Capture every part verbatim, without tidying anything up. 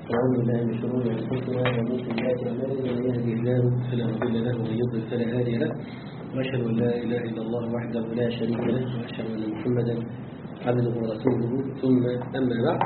ونعوذ بالله من شرور انفسنا ومن سيئات اعمالنا، من يهده الله فلا مضل له ومن يضلل فلا هادي له، واشهد ان لا اله الا الله وحده لا شريك له، واشهد ان محمدا عبده ورسوله. ثم اما بعد،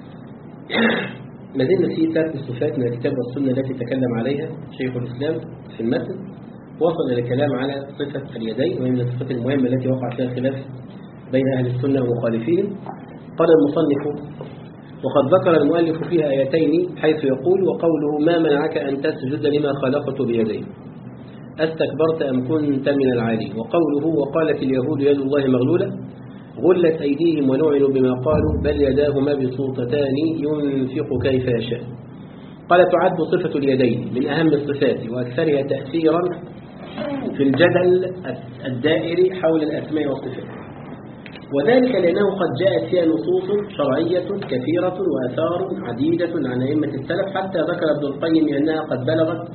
ما زلنا في ثلاث صفات من الكتاب والسنه التي تكلم عليها شيخ الاسلام في المتن. وصل الى الكلام على صفه اليدين، وهي من الصفات المهمه التي وقع فيها خلاف بين اهل السنه ومخالفيهم. قال المصنف: وقد ذكر المؤلف فيها آيتين، حيث يقول: وقوله ما منعك أن تسجد لما خلقت بيدي أستكبرت أم كنت من العالي. وقوله: وقالت اليهود يد الله مغلولة غلت أيديهم ولعنوا بما قالوا بل يداه مبسوطتان ينفق كيف يشاء. قال: تعد صفة اليدين من أهم الصفات وأكثرها تأثيرا في الجدل الدائري حول الأسماء والصفات، وذلك لأنه قد جاءت فيها نصوص شرعية كثيرة وآثار عديدة عن أئمة السلف، حتى ذكر ابن القيم أنها قد بلغت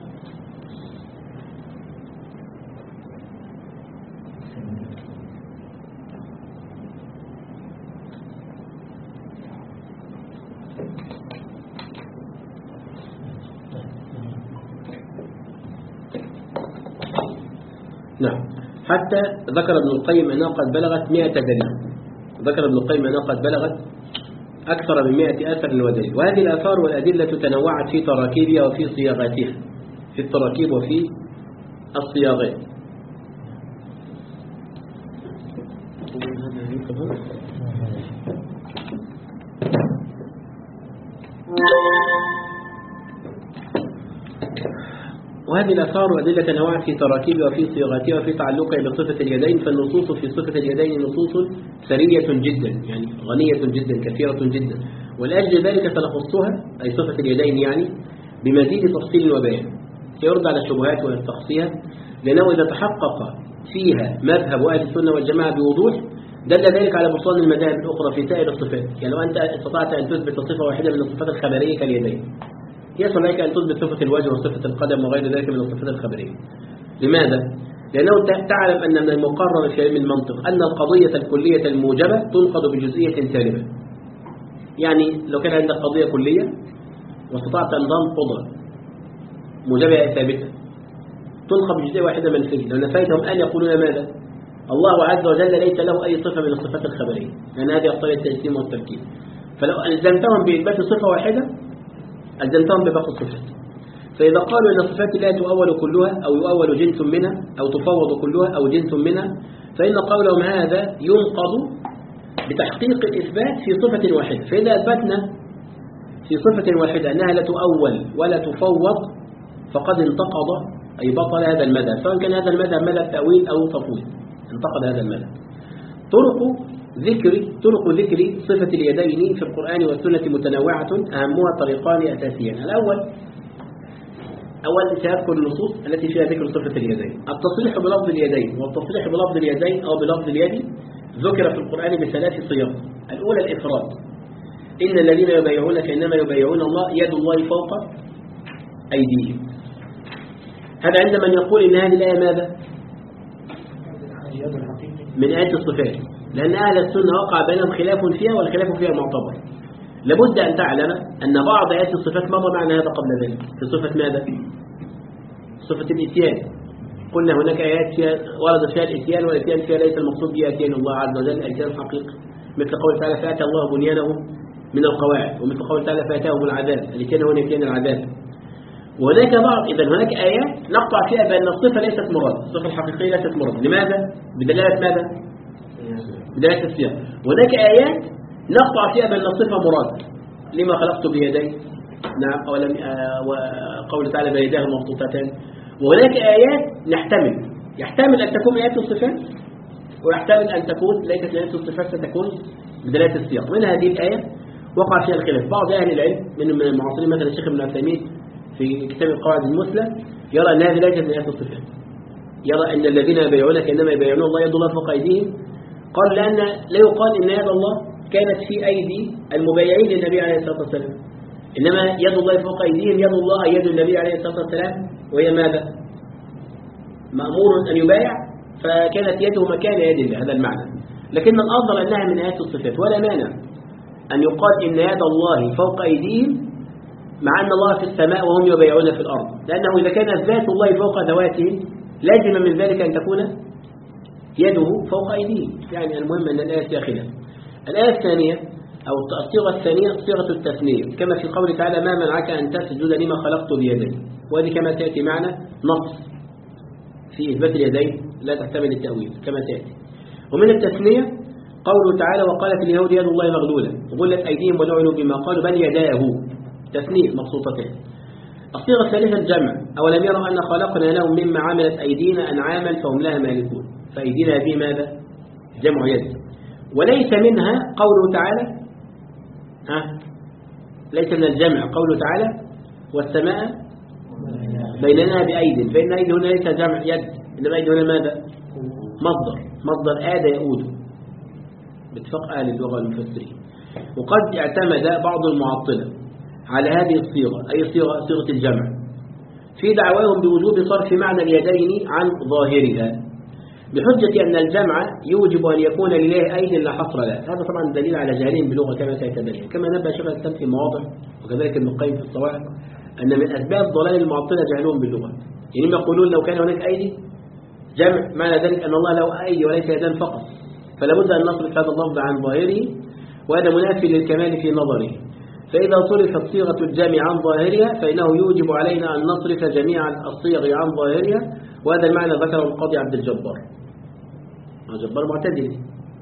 نعم حتى ذكر ابن القيم أنها قد بلغت مئة دليل. ذكر ابن القيم أنها قد بلغت أكثر من مئة أثر ودليل، وهذه الآثار والأدلة تنوعت في تراكيبها وفي صياغاتها، في التراكيب وفي الصياغات. وهذه الآثار والأدلة تنوعت في تراكيبها وفي صياغاتها وفي تعلقها بصفة اليدين، فالنصوص في صفة اليدين نصوص ثرية جدا، يعني غنية جدا كثيرة جدا، ولأجل ذلك سنخصها أي صفة اليدين يعني بمزيد تفصيل وبيان سيرد على الشبهات ويستقصيها، لأنه إذا تحقق فيها مذهب أهل السنة والجماعة بوضوح دل ذلك على بطلان المذاهب الأخرى في سائر الصفات. يعني لو أنت استطعت أن تثبت صفة واحدة من الصفات الخبرية كاليدين، يصل لك أن تثبت صفة الوجه وصفة القدم وغير ذلك من الصفات الخبرية. لماذا؟ لأنه تعلم أن من المقرر في علم المنطق أن القضية الكلية الموجبة تنقض بجزئية سالبة. يعني لو كان عندك قضية كلية واستطعت أن تنقض موجبة ثابتة تنقض بجزئية واحدة منفية، لو نفيتهم أن يقولون ماذا؟ الله عز وجل ليس له أي صفة من الصفات الخبرية، لأن هذه أقضية التجسيم والتركيب. فلو ألزمتهم بإثبات صفة واحدة ألزمتهم بباقي الصفات. فإذا قالوا أن الصفات لا تؤول كلها أو يؤول جنس منها أو تفوض كلها أو جنس منها، فإن قولهم هذا ينقض بتحقيق الإثبات في صفة واحدة. فإذا أثبتنا في صفة واحدة أنها لا تؤول ولا تفوض فقد انتقض أي بطل هذا المذهب، سواء كان هذا المذهب مذهب تأويل أو تفويض، انتقض هذا المذهب. طرق ذكر طرق ذكر صفة اليدين في القرآن والسنة متنوعة، أهمها طريقان أساسيان. الأول أول سيذكر النصوص التي فيها ذكر صفة اليدين. التصريح بلفظ اليدين، والتصريح بلفظ اليدين أو بلفظ اليد ذكر في القرآن بثلاث صيغ. الأولى الإفراد: إن الذين يبايعونك إنما يبايعون الله يد الله فوق أيديهم. هذا عند من يقول إن هذه الآية ماذا؟ من آيات الصفات، لأن أهل السنة وقع بينهم خلاف فيها والخلاف فيها معتبر. لابد أن تعلم أن بعض آيات الصفات مر معنا هذا قبل ذلك في صفة ماذا؟ صفة الإتيان. قلنا هناك آيات فيها وردت فيها الإتيان، والإتيان فيها ليس المقصود بها إتيان الله عز وجل، الإتيان حقيقي، مثل قول تعالى فأتى الله بنيانهم من القواعد، ومثل قول تعالى فأتاهم العذاب، الإتيان هو إتيان العذاب. وهناك بعض إذا هناك آيات نقطع فيها بأن الصفة ليست مراد، الصفة الحقيقية ليست مراد. لماذا؟ بدلالة ماذا؟ بداية السياق. وهناك آيات نقطع فيها بأن الصفة مراد، لما خلقت بيدي، نعم، ولم وقول تعالى بيداه مبسوطتان. وهناك آيات نحتمل يحتمل أن تكون آيات الصفات، ويحتمل أن تكون ليست آيات الصفات، ستكون بداية السياق. من هذه الآية وقع فيها الخلاف. بعض أهل العلم من المعاصرين مثلا الشيخ ابن عثيمين في كتاب القواعد المثلى يرى أن هذه ليست آيات الصفات، يرى أن الذين يبايعونك إنما يبايعون الله يد الله فوق أيديهم. قال لأن لا يقال إن يد الله كانت في أيدي المبايعين للنبي عليه الصلاة والسلام، إنما يد الله فوق أيديهم يد الله أي يد النبي عليه الصلاة والسلام، وهي ماذا؟ مأمور أن يبايع، فكانت يده مكان يد الله، هذا المعنى. لكن الأفضل أنها من آيات الصفات، ولا مانع أن يقال إن يد الله فوق أيديهم مع أن الله في السماء وهم يبايعون في الأرض، لأنه إذا كانت ذات الله فوق ذواتهم لازم من ذلك أن تكون يده فوق أيديهم. يعني المهم أن الآية فيها خلاف. الآية الثانية أو الصيغة الثانية صيغة التثنية، كما في قوله تعالى ما منعك أن تسجد لما خلقت بيدي، وهذه كما تأتي معنا نص في إثبات اليدين لا تحتمل التأويل كما تأتي. ومن التثنية قوله تعالى وقالت اليهود يد الله مغلولة وغلت أيديهم ولعنوا بما قالوا بل يداه، تثنية مبسوطتين. الصيغة الثالثة الجمع أولم يروا أن خلقنا لهم مما عملت أيدينا أنعاما فهم لها مالكون، فأيدينا به ماذا؟ جمع يد. وليس منها قوله تعالى ها ليس من الجمع قوله تعالى والسماء بيننا بأيد، فإن أيد هنا ليس جمع يد، إنما أيد هنا ماذا؟ مصدر مصدر آد يؤود باتفاق أهل اللغة والمفسرين. وقد اعتمد بعض المعطلة على هذه الصيغة أي صيغة صيغة الجمع في دعواهم بوجوب صرف معنى اليدين عن ظاهرها بحجة أن الجمع يوجب أن يكون لله أيد لا حصر له. هذا طبعا دليل على جهلهم باللغة كما سيتبين، كما نبه شيخ الإسلام في مواضع وكذلك ابن القيم في الصواعق أن من أسباب ضلال المعطلة جهلهم باللغة. يعني ما يقولون لو كان هناك أيدي جمع معنى ذلك أن الله له أيدي وليس يدان فقط، فلا بد أن نصرف هذا اللفظ عن ظاهره، وهذا منافي للكمال في نظره. فإذا صرفت صيغة الجمع عن ظاهرها فإنه يوجب علينا أن نصرف جميع الصيغ عن ظاهرها، وهذا المعنى ذكره القاضي عبد الجبار. الجبار معتدل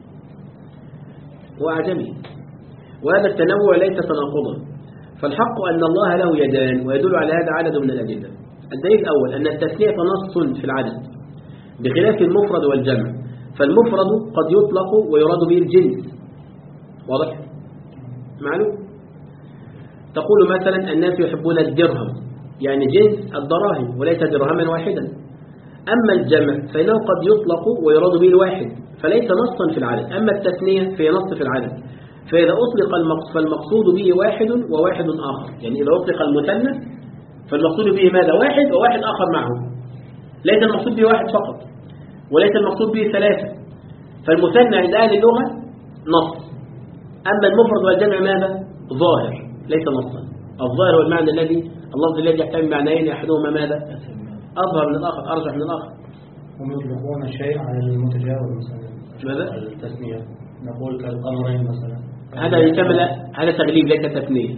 وأعجمي، وهذا التنوع ليس تناقضا، فالحق أن الله له يدان ويدل على هذا عدد من الأدلة. الدليل الأول أن التثنية نص في العدد بخلاف المفرد والجمع، فالمفرد قد يطلق ويراد به الجنس، واضح؟ معلوم؟ تقول مثلا الناس يحبون الدرهم، يعني جنس الدراهم وليس درهما واحدا. أما الجمع فإنه قد يطلق ويراد به الواحد فليس نصا في العدد، أما التثنية فهي نص في العدد، فإذا أطلق فالمقصود به واحد وواحد آخر. يعني إذا أطلق المثنى فالمقصود به ماذا؟ واحد وواحد آخر معه، ليس المقصود به واحد فقط وليس المقصود به ثلاثة. فالمثنى عند أهل اللغة نص، أما المفرد والجمع ماذا؟ ظاهر ليس نصا. الظاهر هو المعنى الذي اللفظ الذي يحتمل معنيين أحدهما ماذا؟ أظهر من الآخر أرجح من الآخر. هم يطلقون الشيء على المتجاوز مثلا ماذا؟ التثنية، نقول كالقمرين مثلا. هذا يكمل، هذا تغليب ليس تثنية،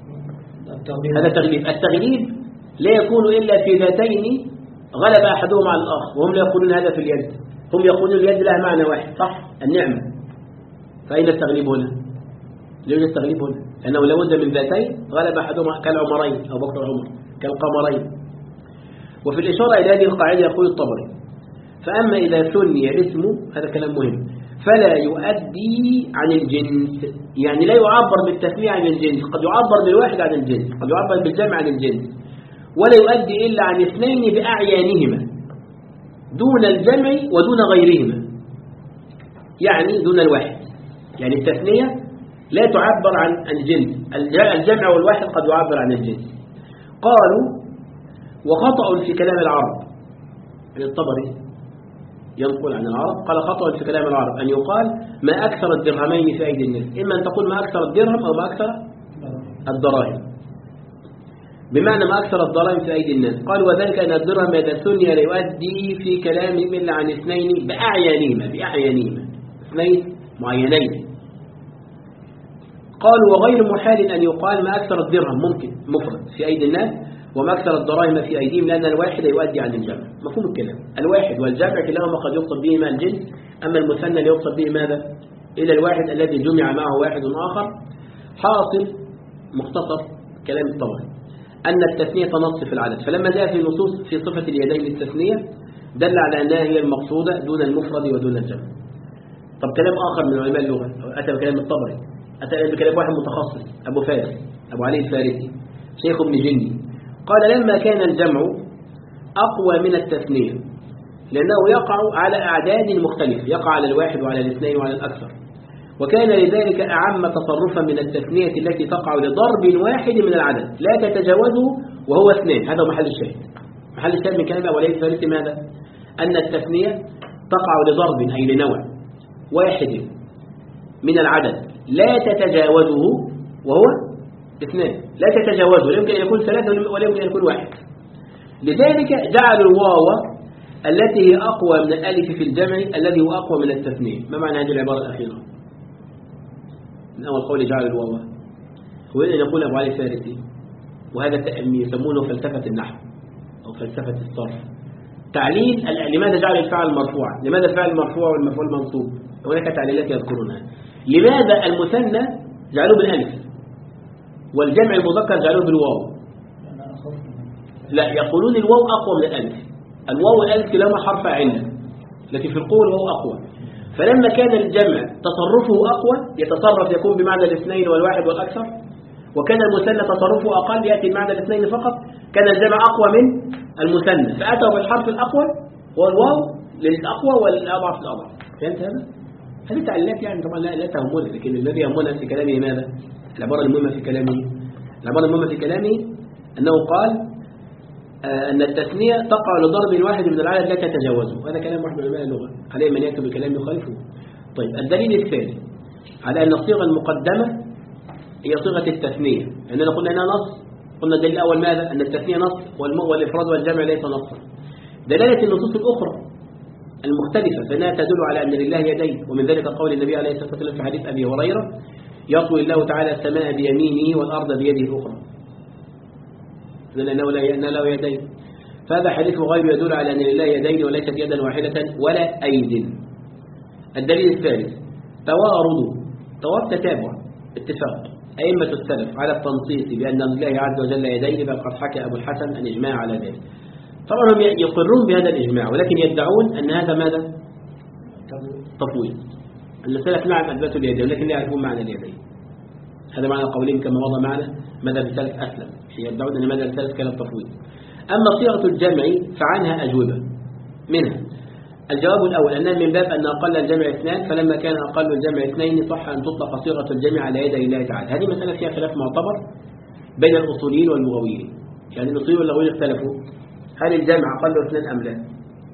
هذا تغليب. التغليب لا يكون إلا في ذاتين غلب أحدهما على الآخر، وهم لا يقولون هذا في اليد، هم يقولون اليد لها معنى واحد صح؟ النعمة. فأين التغليب هنا؟ لا يوجد التغليب هنا، لأنه لابد من ذاتين غلب أحدهما كالعمرين أو بكر عمر كالقمرين. وفي الإشارة إلى هذه القاعدة يقول الطبري فأما إذا ثني الاسم، هذا كلام مهم، فلا يؤدي عن الجنس، يعني لا يعبر بالتثنية عن الجنس، قد يعبر بالواحد عن الجنس، قد يعبر بالجمع عن الجنس، ولا يؤدي إلا عن اثنين بأعيانهما دون الجمع ودون غيرهما، يعني دون الواحد. يعني التثنية لا تعبر عن الجنس، الجمع والواحد قد يعبر عن الجنس. قالوا وخطأ في كلام العرب، الطبري ينقل عن العرب قال خطأ في كلام العرب أن يقال ما أكثر الدرهمين في أيدي الناس، إما أن تقول ما أكثر الدرهم أو ما أكثر الدراهم، بمعنى ما أكثر الدراهم في أيدي الناس. قال وذلك أن الدرهم إذا ثني لا يؤدي في كلامهم إلا عن اثنين بأعيانهما بأعيانهما اثنين معينين. قالوا وغير محال أن يقال ما أكثر الدرهم ممكن مفرد في أيدي الناس وما أكثر الدراهم في أيديهم، لأن الواحد يؤدي عن الجمع. مفهوم الكلام؟ الواحد والجمع كلاهما قد يقصد بهما الجنس، أما المثنى يقصد به ماذا؟ إلى الواحد الذي جمع معه واحد آخر. حاصل مختصر كلام الطبري أن التثنية نص في العدد، فلما جاء في نصوص في صفة اليدين للتثنية دل على أنها هي المقصودة دون المفرد ودون الجمع. طب كلام آخر من علماء اللغة أتى بكلام الطبري، أتى بكلام واحد متخصص أبو فارس أبو علي الفارسي شيخ ابن جني، قال لما كان الجمع أقوى من التثنية لأنه يقع على أعداد مختلفة، يقع على الواحد وعلى الاثنين وعلى الأكثر، وكان لذلك أعم تصرفا من التثنية التي تقع لضرب واحد من العدد لا تتجاوزه وهو اثنين. هذا محل الشاهد، محل الشاهد من كلام أبو علي الفارسي ماذا؟ أن التثنية تقع لضرب أي لنوع واحد من العدد لا تتجاوزه وهو اثنان لا تتجاوزه، لا يمكن أن يكون ثلاثة ولا يمكن أن يكون واحد. لذلك جعلوا الواو التي هي أقوى من الألف في الجمع الذي هو أقوى من التثنية. ما معنى هذه العبارة الأخيرة؟ من أول قول جعل الواو هو أن يقول أبو علي الفارسي، وهذا يسمونه فلسفة النحو أو فلسفة الصرف، تعليل لماذا جعل الفعل مرفوعا، لماذا الفعل المرفوع والمفعول منصوب، هناك تعليلات يذكرونها. لماذا المثنى جعلوه بالألف والجمع المذكر جعلوه بالواو؟ لا، يقولون الواو أقوى من الألف. الواو والألف كلاهما حرف علة، لكن في القوة الواو أقوى. فلما كان الجمع تصرفه أقوى يتصرف يكون بمعنى الاثنين والواحد والأكثر، وكان المثنى تصرفه أقل يأتي بمعنى الاثنين فقط، كان الجمع أقوى من المثنى، فأتوا بالحرف الأقوى والواو للأقوى والأضعف للأضعف. فهمت هذا؟ هذه تعليلات يعني طبعا لا, لا تهمنا، لكن الذي يهمنا في كلامه ماذا؟ العبارة المهمة في كلامه العبارة المهمة في كلامه أنه قال آه أن التثنية تقع لضرب واحد من العدد لا تتجاوزه. هذا كلام واحد من علماء اللغة، عليه من يأتي بكلام يخالفه. طيب الدليل الثاني على أن الصيغة المقدمة هي صيغة التثنية، لأننا قلنا أنها نص. قلنا الدليل الأول ماذا؟ أن التثنية نص والإفراد والجمع ليس نصا. دلالة النصوص الأخرى المختلفة فإنها تدل على أن لله يدين، ومن ذلك قول النبي عليه الصلاة والسلام في حديث أبي هريرة: يطوي الله تعالى السماء بيمينه والأرض بيده الأخرى، لأنه لا له يدين. فهذا حديث غير يدل على أن لله يدين وليست يدا واحدة ولا أيد. الدليل الثالث توارد توارد تتابع اتفاق أئمة السلف على التنصيص بأن لله عز وجل يدين، بل قد حكى أبو الحسن الإجماع على ذلك. طبعا هم يقرون بهذا الإجماع، ولكن يدعون أن هذا ماذا؟ تفويض. أن السلف نعم أثبتوا اليدين ولكن لا يعرفون معنى اليدين. هذا معنى قولهم كما مضى معنا مذهب السلف أسلم، يدعون أن مذهب السلف كان التفويض. أما صيغة الجمع فعنها أجوبة، منها الجواب الأول أنها من باب أن أقل الجمع اثنان، فلما كان أقل الجمع اثنين صح أن تطلق صيغة الجمع على يدي الله تعالى. هذه مسألة فيها خلاف معتبر بين الأصوليين واللغويين، يعني الأصوليين واللغويين اختلفوا هل الجمع أقل اثنان أم لا.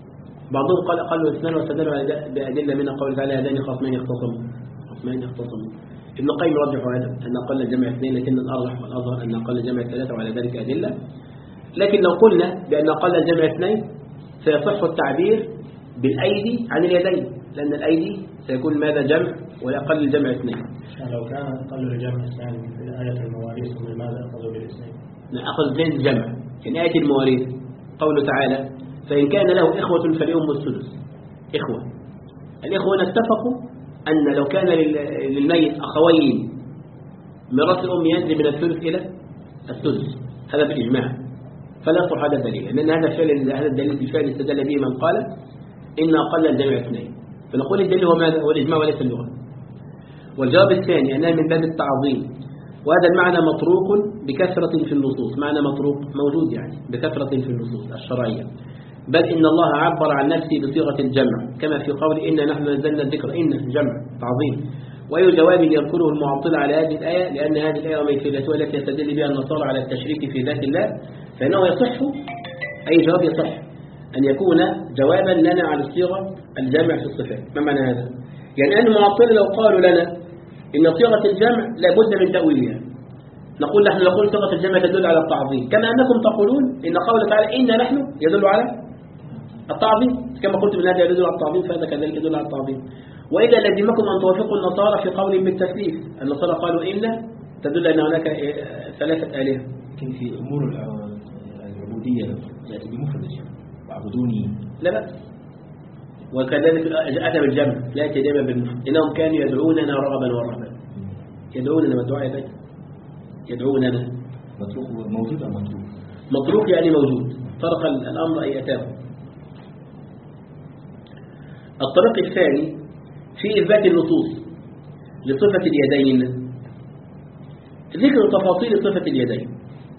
بعضهم قال أقل اثنان واستدلوا بأدلة من قول تعالى هذان خصمين يختصموا خصمين يختصموا. ابن القيم يرجح هذا أن أقل الجمع اثنين، لكن الأرجح والأظهر أن أقل الجمع ثلاثة وعلى ذلك أدلة. لكن لو قلنا بأن أقل الجمع اثنين سيصح التعبير بالأيدي عن اليدين، لأن الأيدي سيكون ماذا؟ جمع، ويقل الجمع اثنين. لو كان أقل الجمع اثنين في آية المواريث لماذا أخذوا بالاثنين؟ أخذ اثنين الجمع في آية المواريث قوله تعالى: فإن كان له إخوة فلأم السدس. إخوة الإخوة اتفقوا أن لو كان للميت أخوين ميراث الأم ينزل من الثلث إلى السدس، هذا بالإجماع، فلا يصح هذا الدليل، لأن هذا الفعل هذا الدليل بالفعل استدل به من قال إن أقل الجمع اثنين. فنقول الدليل هو ماذا؟ هو الإجماع وليس اللغة. والجواب الثاني أنها من باب التعظيم، وهذا المعنى مطروق بكثرة في النصوص. معنى مطروق موجود يعني بكثرة في النصوص الشرعية، بل إن الله عبر عن نفسه بصيغة الجمع كما في قول إنا نحن نزلنا الذكر. إن جمع تعظيم. وأي جواب يذكره المعطل على هذه الآية، لأن هذه الآية ومثلتها التي يستدل بها النصارى على التشريك في ذات الله، فإنه يصح أي جواب يصح أن يكون جوابا لنا على الصيغة الجمع في الصفات. ما معنى هذا؟ يعني أن المعطل لو قالوا لنا إن صيغة الجمع لابد من تأويلها، نقول نحن نقول صيغة الجمع تدل على التعظيم، كما أنكم تقولون إن قوله تعالى إنا نحن يدل على التعظيم، كما قلت من هذا يدل على التعظيم فهذا كذلك يدل على التعظيم. وإذا لزمكم أن توافقوا النصارى في قول بالتثليث. النصارى قالوا إن تدل أن هناك ثلاثة آلهة. لكن في أمور العبودية يأتي بمفرد الجمع وعبدوني لا بأس، وكذلك أتى بالجمع لا يأتي دائما بالمفرد. إنهم كانوا يدعوننا رغبا ورهبا. يدعوننا والدعاء يدعي يدعوننا متروك موجود أم متروك؟ متروك يعني موجود، طرق الأمر أي أتاه. الطريق الثاني في إثبات النصوص لصفة اليدين، ذكر تفاصيل صفة اليدين.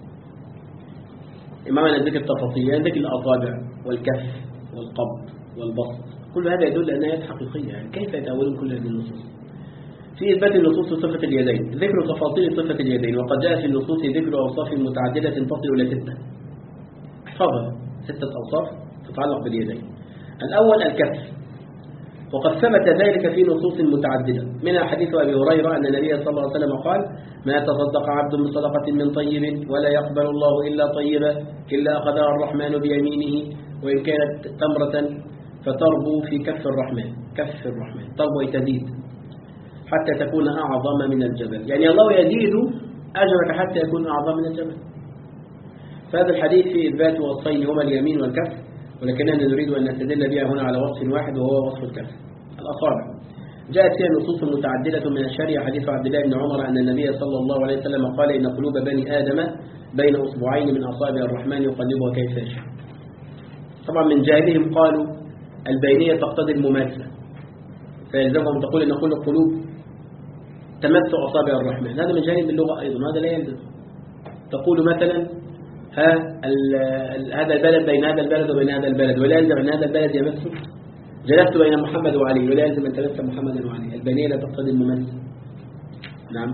ما معنى ذكر التفاصيل؟ يعني ذكر الأصابع والكف والقبض والبسط، كل هذا يدل أنها يد حقيقية. يعني كيف يتأولون كل هذه النصوص؟ في إثبات النصوص لصفة اليدين ذكر تفاصيل صفة اليدين، وقد جاء في النصوص ذكر أوصاف متعددة تصل إلى ستة. احفظها، ستة أوصاف تتعلق باليدين. الأول الكف، وقد ثبت ذلك في نصوص متعددة، منها حديث أبي هريرة أن النبي صلى الله عليه وسلم قال: ما يتصدق عبد بصدقة من طيب ولا يقبل الله إلا طيبة إلا أخذها الرحمن بيمينه وإن كانت تمرة فتربو في كف الرحمن. كف الرحمن تربو تزيد حتى تكون أعظم من الجبل، يعني الله يزيد أجرك حتى يكون أعظم من الجبل. فهذا الحديث في إثبات وصفين هما اليمين والكف، ولكننا نريد أن نستدل بها هنا على وصف واحد وهو وصف الكف. الأصابع جاءت فيها نصوص متعددة من الشريعة، حديث عبد الله بن عمر أن النبي صلى الله عليه وسلم قال: إن قلوب بني آدم بين أصبعين من أصابع الرحمن يقلبها كيف يشاء. طبعا من جاهلهم قالوا البينية تقتضي المماثلة، فيلزمهم تقول إن كل القلوب تمس أصابع الرحمن، هذا من جاهل باللغة أيضا، هذا لا يلزم. تقول مثلا ها هذا البلد بين هذا البلد وبين هذا البلد، ولا يلزم أن هذا البلد يمسه. جلست بين محمد وعلي، ولا يلزم أن تمس محمد وعلي. البينية لا تقتضي المماثلة. نعم.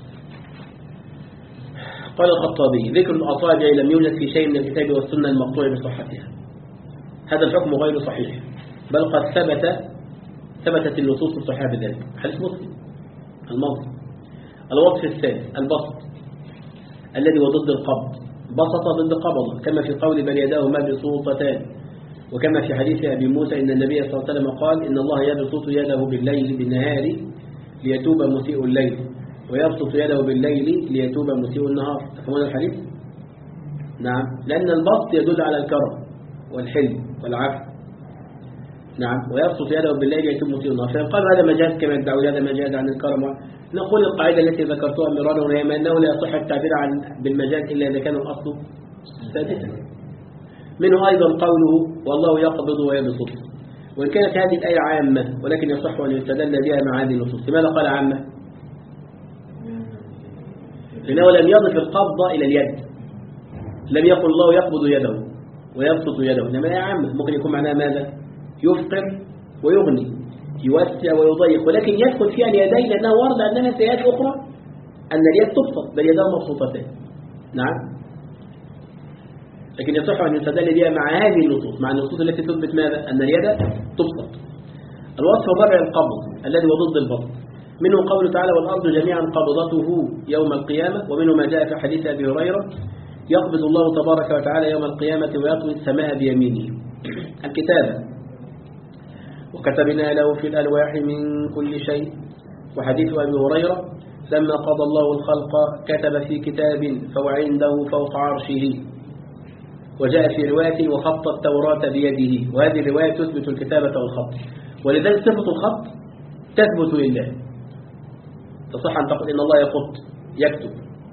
قال الخطابي: ذكر الأصابع لم يوجد في شيء من الكتاب والسنة المقطوع بصحتها. هذا الحكم غير صحيح، بل قد ثبت ثبتت النصوص الصحيحة بذلك. حديث مسلم الماضي. الوصف الثالث البسط الذي هو ضد القبض، بسط ضد قبض، كما في قول بل يداه مبسوطتان، وكما في حديث أبي موسى إن النبي صلى الله عليه وسلم قال: إن الله يبسط يده بالليل بالنهار ليتوب مسيء الليل، ويبسط يده بالليل ليتوب مسيء النهار. تفهمون الحديث؟ نعم، لأن البسط يدل على الكرم والحلم والعفو. نعم، ويبسط يده بالليل ليتوب مسيء النهار. فيقال هذا مجاز كما يدعون هذا مجاز عن الكرم. نقول القاعدة التي ذكرتها مرارا وهي أنه لا يصح التعبير عن بالمجاز إلا إذا كان الأصل ثابتا. منه أيضا قوله: والله يقبض ويبسط، وإن كانت هذه الآية عامة ولكن يصح أن يستدل بها مع هذه النصوص. لماذا قال عامة؟ لأنه لم يضف القبض إلى اليد، لم يقل الله يقبض يده ويبسط يده، إنما هي عامة. ممكن يكون معناها ماذا؟ يفقر ويغني، يوسع ويضيق، ولكن يدخل فيها اليدين لأنه ورد عندنا في آيات أخرى أن اليد تبسط بل يداه مبسوطتان. نعم، لكن يصح أن يستدل بها مع هذه النصوص، مع النصوص التي تثبت ماذا؟ أن اليد تبسط. الوصف الرابع القبض الذي هو ضد البسط، منه قوله تعالى: والأرض جميعا قبضته يوم القيامة، ومنه ما جاء في حديث أبي هريرة: يقبض الله تبارك وتعالى يوم القيامة ويطوي السماء بيمينه. الكتابة: وكتبنا له في الألواح من كل شيء. وحديث أبي هريرة: لما قضى الله الخلق كتب في كتاب فهو عنده فوق عرشه. وجاء في رواية: وخط التوراة بيده. وهذه الرواية تثبت الكتابة والخط، ولذلك صفة الخط تثبت لله. تصح أن تقول إن الله يخط يكتب.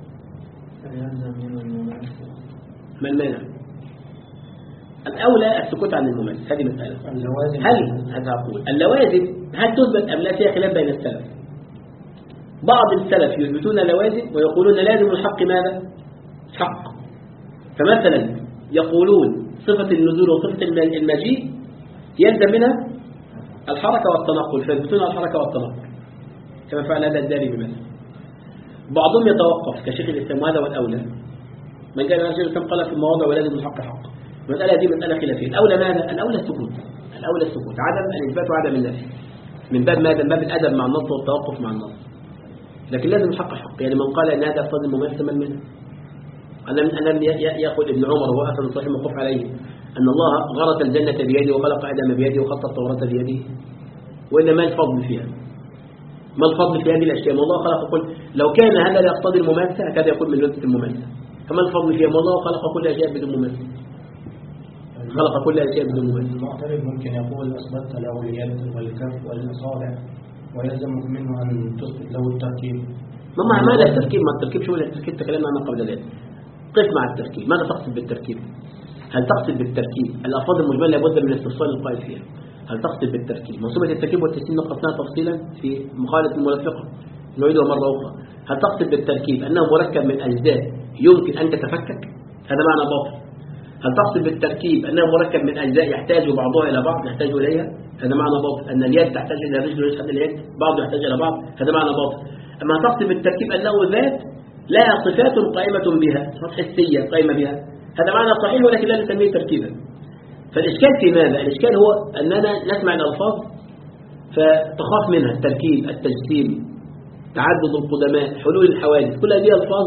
ما المانع؟ الأولى السكوت عن المماثل، هذه مسألة. هل هذا أقول اللوازم هل تثبت أم لا؟ فيها خلاف بين السلف. بعض السلف يثبتون اللوازم ويقولون لازم الحق ماذا؟ حق. فمثلا يقولون صفة النزول وصفة المجيء يلزم منها الحركة والتنقل، فيثبتون الحركة والتنقل كما فعل هذا الداري بمثل. بعضهم يتوقف كشيخ الإسلام، وهذا والأولى. من قال الشيخ الإسلام قال في المواضع ولازم الحق حق. المسألة دي مسألة خلافية. الأولى ماذا؟ الأولى السكوت. الأولى السكوت، عدم الإثبات وعدم النفي، من باب ماذا؟ من باب الأدب مع النص والتوقف مع النص. لكن لازم الحق حق، يعني من قال أن هذا أفضل الممارسة من منه. ألم يأخذ ابن عمر وهو أثر صحيح موقوف عليه أن الله غرس الجنة بيده وخلق آدم بيده وخط التوراة بيده، وإلا ما الفضل فيها؟ ما الفضل في هذه الأشياء؟ ما الله خلق كل، لو كان هذا لا يقتضي الممارسة هكذا يكون من لذة الممارسة. فما الفضل فيها؟ ما الله خلق كل أشياء بدون ممارسة، خلق كل أشياء بدون ممارسة. المعترض ممكن يقول أثبت له اليد والكف والأصابع ويلزم منه أن تثبت له التركيب. ما معنى التركيب؟ ما التركيب شو التركيب؟ تكلمنا عنه قبل ذلك. قف مع التركيب، ماذا تقصد بالتركيب؟ هل تقصد بالتركيب الألفاظ المجملة لابد من استفصال القائل فيها؟ هل تقصد بالتركيب منظومة التركيب والتسليم نقصناها تفصيلا في مقالة الملفقة نعيدها مرة أخرى؟ هل تقصد بالتركيب أنه مركب من أجزاء يمكن أن تتفكك؟ هذا معنى باطل. هل تقصد بالتركيب أنه مركب من أجزاء يحتاج بعضها إلى بعض يحتاج إليها؟ هذا معنى باطل. أن اليد تحتاج إلى رجل ويحتاج إلى اليد، بعض يحتاج إلى بعض، هذا معنى باطل. أما تقصد بالتركيب أنه ذات لها صفات قائمة بها، صفات حسية قائمة بها، هذا معنى صحيح ولكن لا نسميه تركيبا. فالإشكال في ماذا؟ الإشكال هو أننا نسمع الألفاظ فتخاف منها التركيب، التجسيم، تعدد القدماء، حلول الحوادث، كل هذه ألفاظ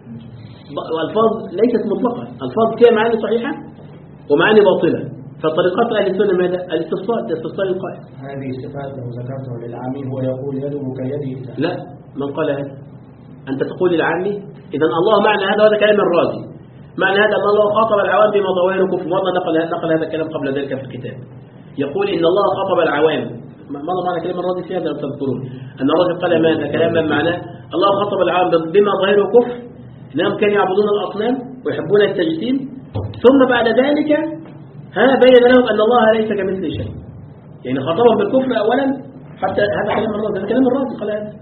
والألفاظ ليست مطلقة، ألفاظ فيها معاني صحيحة ومعاني باطلة. فطريقات أهل السنة ماذا؟ الاستفصال، الاستفصال القائل. هذه صفات لو ذكرتها للعامي هو يقول يده كيده. لا، من قال هذا؟ أنت تقول للعامي إذا الله معنى هذا، وهذا كلام الرازي، معنى هذا أن الله خاطب العوام بما ظواهر كفر. مرة نقل نقل هذا الكلام قبل ذلك في الكتاب، يقول إن الله خاطب العوام. ماذا معنى كلام الرازي في هذا؟ لو تذكرون أن الرازي قال ماذا؟ كلاما معناه الله خاطب العوام بما ظاهره كفر، إنهم كانوا يعبدون الأصنام ويحبون التجسيم، ثم بعد ذلك ها بين لهم أن الله ليس كمثله شيء. يعني خاطبهم بالكفر أولا، حتى هذا كلام الرازي، هذا كلام الرازي قال هذا.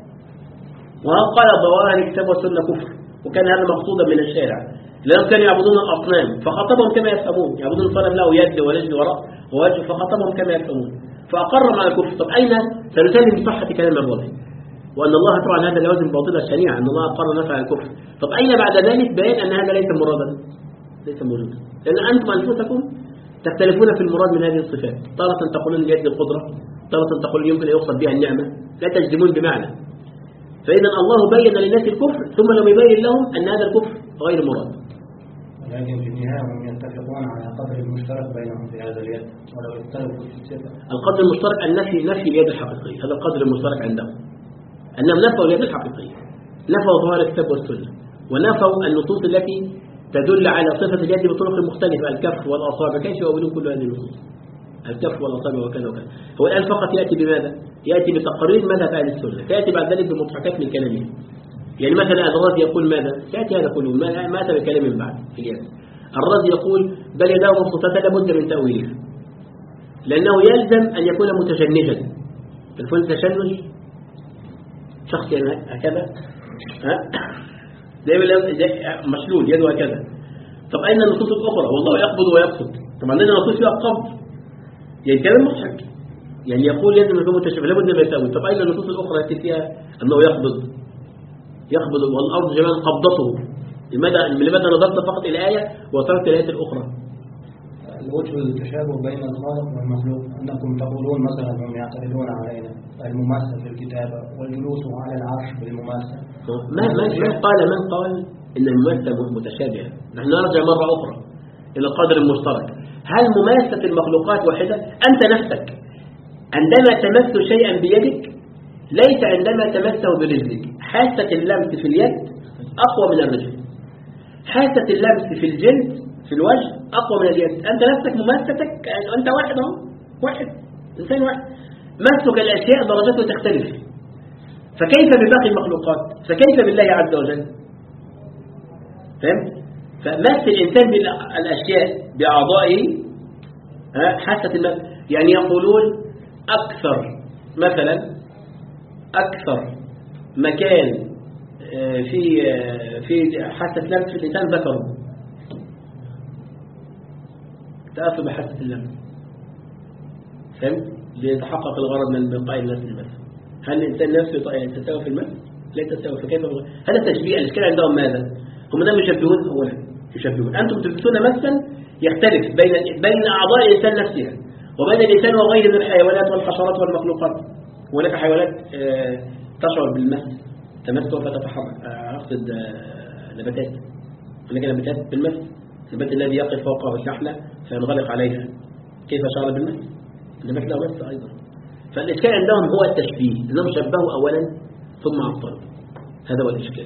وقال ظواهر الكتاب والسنة كفر، وكان هذا مقصودا من الشارع، لأنهم كانوا يعبدون الأصنام فخاطبهم كما يفهمون، يعبدون الصنم له يد ورجل ورأس ووجه فخاطبهم كما يفهمون، فأقرهم على الكفر. طب أين سنسلم بصحة كلام الرازي؟ وأن الله طبعا هذا لازم باطلة شنيعة، أن الله أقر نفع الكفر. طب أين بعد ذلك بيان أن هذا ليس مرادا، ليس موجودا؟ لأن أنتم أنفسكم تختلفون في المراد من هذه الصفات، تارة تقولون اليد القدرة، تارة تقولون يمكن أن يقصد بها النعمة، لا تجزمون بمعنى. فإذا الله بين للناس الكفر ثم لم يبين لهم أن هذا الكفر غير مراد. ولكن في النهاية هم يتفقون على قدر المشترك بينهم في هذا اليد، ولو اختلفوا في الصفة. القدر المشترك النفي، نفي اليد الحقيقية، هذا القدر المشترك عندهم، أنهم نفوا اليد الحقيقية، نفوا ظواهر الكتاب والسنة، ونفوا النصوص التي تدل على صفة اليد بطرق مختلفة، الكف والأصابع، كيف يؤولون كل هذه النصوص؟ الكف والأصابع وكذا وكذا. هو الآن فقط يأتي بماذا؟ يأتي بتقرير مذهب أهل السنة، فيأتي بعد ذلك بمضحكات من كلامه. يعني مثلا الرازي يقول ماذا؟ يأتي هذا كله ما أتى بكلام من بعد في اليد. الرازي يقول بل يداه مبسوطتان لابد من تأويله، لأنه يلزم أن يكون متشنجا. تكون تشنج شخص هكذا ها دائما مشلول يده هكذا. طب أين النصوص الأخرى؟ والله يقبض ويبسط. طب عندنا نصوص فيها القبض، يعني كلام مضحك. يعني يقول يد من متشابه لابد من يتأول. طب أين النصوص الأخرى التي فيها أنه يقبض يقبض والأرض جميعا قبضته؟ لماذا لماذا نظرت فقط إلى آية وتركت الآيات الأخرى؟ الوجه التشابه بين الخالق والمخلوق، أنكم تقولون مثلا هم يعترضون علينا المماثل في الكتابة والجلوس على العرش بالمماثل. ما ما قال من قال إن المماثلة متشابهة؟ نحن نرجع مرة أخرى إلى القدر المشترك. هل مماثلة المخلوقات واحدة؟ أنت نفسك عندما تمس شيئا بيدك ليس عندما تمسه برجلك. حاسة اللمس في اليد أقوى من الرجل، حاسة اللمس في الجلد في الوجه أقوى من اليد. أنت نفسك مماثلتك أنت واحد أهو، واحد إنسان واحد، مسك الأشياء درجاته تختلف، فكيف بباقي المخلوقات؟ فكيف بالله عز وجل؟ فهمت؟ فمس الإنسان بالأشياء بأعضائه حاسة المس. يعني يقولون أكثر مثلا أكثر مكان في في حاسة لمس في الإنسان ذكره، تأثر بحاسة اللمس. فهمت؟ ليتحقق الغرض من بقاء الناس المس. هل الإنسان نفسه يتساوي في المس؟ لا يتساوي. فكيف هذا تشبيه؟ الإشكال عندهم ماذا؟ هم ده يشبهون أولا يشبهون أنتم تلبسون مسا يختلف بين بين أعضاء الإنسان نفسها وبين الإنسان وغيره من الحيوانات والحشرات والمخلوقات. هناك حيوانات تشعر بالمس تمسه فتتحرك، أقصد نباتات، هناك نباتات بالمس، النبات الذي يقف فوقه الشحنة فينغلق عليها كيف شعر بالمس؟ النبات له مس أيضا. فالإشكال عندهم هو التشبيه، إنهم شبهوا أولا ثم عطلوا، هذا هو الإشكال.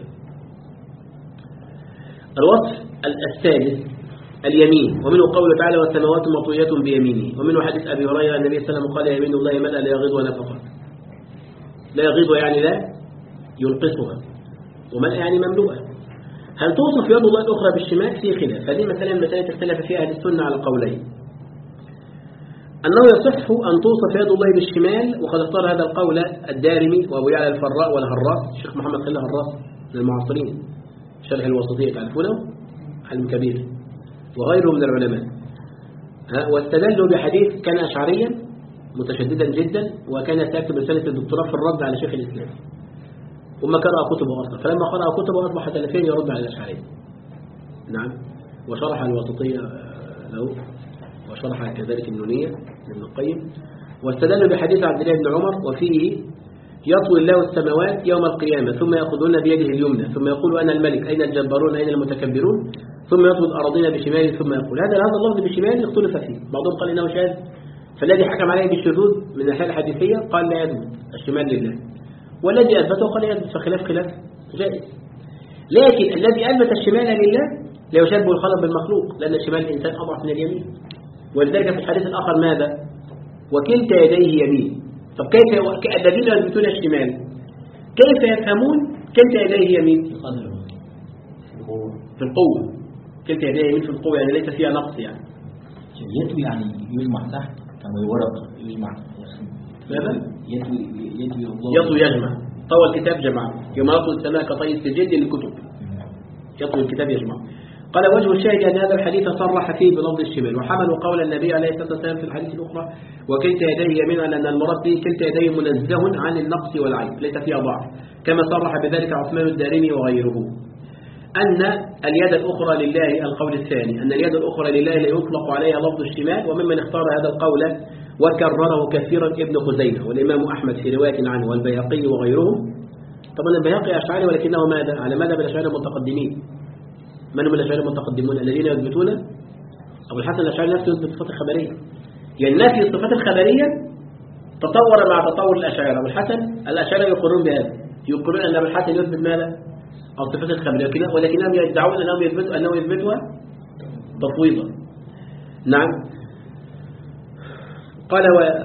الوصف الثالث اليمين، ومنه قوله تعالى والسماوات مطويات بيمينه، ومنه حديث أبي هريرة النبي صلى الله عليه وسلم قال يمين الله ملأ لا يغيض ونفقا. لا يغيض يعني لا ينقصها، وملأ يعني مملوءة. هل توصف يد الله الأخرى بالشمال؟ في خلاف، هذه مثلا مسألة اختلف فيها أهل السنة على قولين، أنه يصح أن توصف يد الله بالشمال، وقد اختار هذا القول الدارمي وأبو يعلى الفراء والهراس، الشيخ محمد خليل الهراس من المعاصرين شرح الوسطية تعرفونه علم كبير وغيره من العلماء، واستدلوا بحديث كان أشعريا متشددا جدا، وكان سيكتب رسالة الدكتوراه في الرد على شيخ الإسلام، وما قرأ كتبه أصلا، فلما قرأ كتبه أصبح سلفيا يرد على الأشعرية. نعم، وشرح الوسطية له، وشرح كذلك النونية لابن القيم، واستدلوا بحديث عبد الله بن عمر وفيه يطوي الله السماوات يوم القيامة ثم يأخذون بيده اليمنى ثم يقول أنا الملك أين الجبارون أين المتكبرون ثم يطوي الأراضين بشماله ثم يقول هذا هذا اللفظ بشماله اختلف فيه، بعضهم قال إنه شاذ، فالذي حكم عليه بالشذوذ من الناحية الحديثية قال لا يثبت الشمال لله، والذي أثبته قال يثبت، فخلاف خلاف جائز. لكن الذي أثبت الشمال لله لا يشبه الخلق بالمخلوق، لأن الشمال الإنسان أضعف من اليمين، ولذلك في الحديث الآخر ماذا؟ وكلتا يديه يمين. طب كيف الذين يثبتون الشمال كيف يفهمون كلتا يديه يمين؟ في القوة، كلتا يديه يمين في القوة، يعني ليس فيها نقص، يعني يدوي يعني يجمع تحت كما ورق يجمع. ماذا؟ يدوي يدوي الله يطوي يجمع، طوى الكتاب جمع، يوم يطوي السماء كطي السجل للكتب، يطوي الكتاب يجمع. قال وجه الشاهد أن هذا الحديث صرح فيه بلفظ الشمال، وحملوا قول النبي عليه الصلاة والسلام في الحديث الأخرى وكلتا يديه يمين على أن المراد به كلتا يديه منزه عن النقص والعيب ليس فيها ضعف، كما صرح بذلك عثمان الدارمي وغيره. أن اليد الأخرى لله القول الثاني، أن اليد الأخرى لله لا يطلق عليها لفظ الشمال، وممن اختار هذا القول وكرره كثيرا ابن خزيمة والإمام أحمد في رواية عنه والبيهقي وغيرهم. طبعا البيهقي أشعري ولكنه ماذا؟ على ماذا بالأشعار المتقدمين؟ من هم الأشعار المتقدمون الذين يثبتون؟ أبو الحسن الأشعري نفسه يثبت الصفات الخبرية، يعني نفي الصفات الخبرية تطور مع تطور الأشعار. أبو الحسن الأشعري يقرون بهذا، يقولون أن أبو الحسن يثبت ماذا؟ الصفات الخبرية، ولكنهم يدعون أنهم يثبتوا أنه يثبتها تفويضا. نعم. قال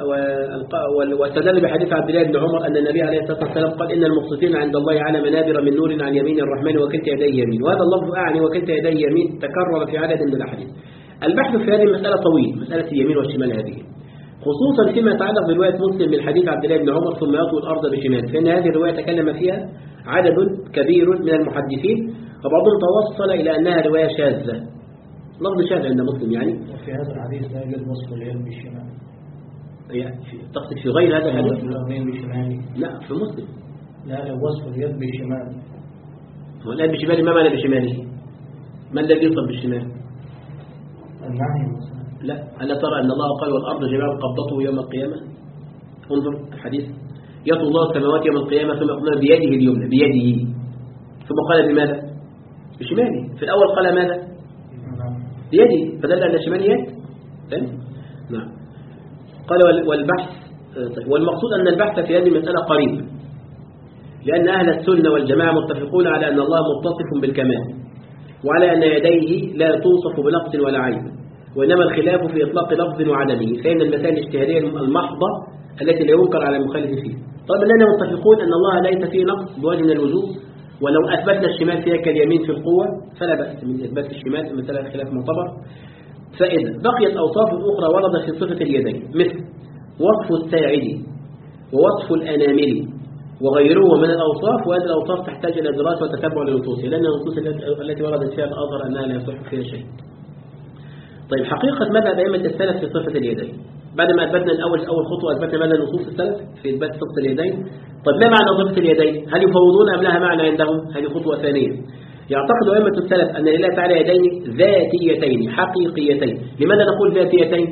واستدل بحديث عبد الله بن عمر أن النبي عليه الصلاة والسلام قال إن المقسطين عند الله على منابر من نور عن يمين الرحمن وكلتا يديه يمين، وهذا اللفظ أعني وكلتا يديه يمين تكرر في عدد من الأحاديث. البحث في هذه المسألة طويل، مسألة اليمين والشمال هذه، خصوصا فيما يتعلق برواية مسلم من حديث عبد الله بن عمر ثم يطوي الأرض بشمال، فإن هذه الرواية تكلم فيها عدد كبير من المحدثين، وبعضهم توصل إلى أنها رواية شاذة، لفظ شاذ عند مسلم يعني. وفي هذا الحديث لا يوجد وصف اليد بالشمال، تقصد في غير هذا الحديث؟ لا في مسلم لا لا وصف اليد بالشمال. هو الآن بشماله ما معنى بشماله؟ ما الذي يصف بالشمال؟ النعي مثلا. لا، ألا ترى أن الله قال والأرض جميعا قبضته يوم القيامة؟ انظر الحديث يطوي الله السماوات يوم القيامة ثم يقول بيده اليمنى، بيده، ثم قال بماذا؟ بشماله. في الأول قال ماذا؟ بيده، فدل أن الشمال يد. نعم. قال والبحث، والمقصود أن البحث في هذه المسألة قريب، لأن أهل السنة والجماعة متفقون على أن الله متصف بالكمال، وعلى أن يديه لا توصف بنقص ولا عيب، وإنما الخلاف في إطلاق لفظ وعدمه، فإن المسائل الاجتهادية المحضة التي لا ينكر على المخالف فيه. طيب أننا متفقون أن الله ليس فيه نقص بوجه من الوجوه، ولو أثبتنا الشمال فيها كاليمين في القوة فلا بأس من إثبات الشمال، المسألة الخلاف معتبر. فإذا بقيت أوصاف أخرى وردت في صفة اليدين، مثل وصف الساعد ووصف الأنامل وغيره من الأوصاف، وهذه الأوصاف تحتاج إلى دراسة وتتبع لنصوصها، لأن النصوص التي وردت فيها الأظهر أنها لا يصح فيها شيء. طيب حقيقة ماذا أئمة السلف في صفة اليدين؟ بعد ما أثبتنا الأول أول خطوة أثبتنا ماذا نصوص السلف في إثبات صفة اليدين. طيب ما معنى صفة اليدين؟ هل يفوضون أم لها معنى عندهم؟ هذه خطوة ثانية. يعتقد أئمة السلف أن لله تعالى يدين ذاتيتين حقيقيتين. لماذا نقول ذاتيتين؟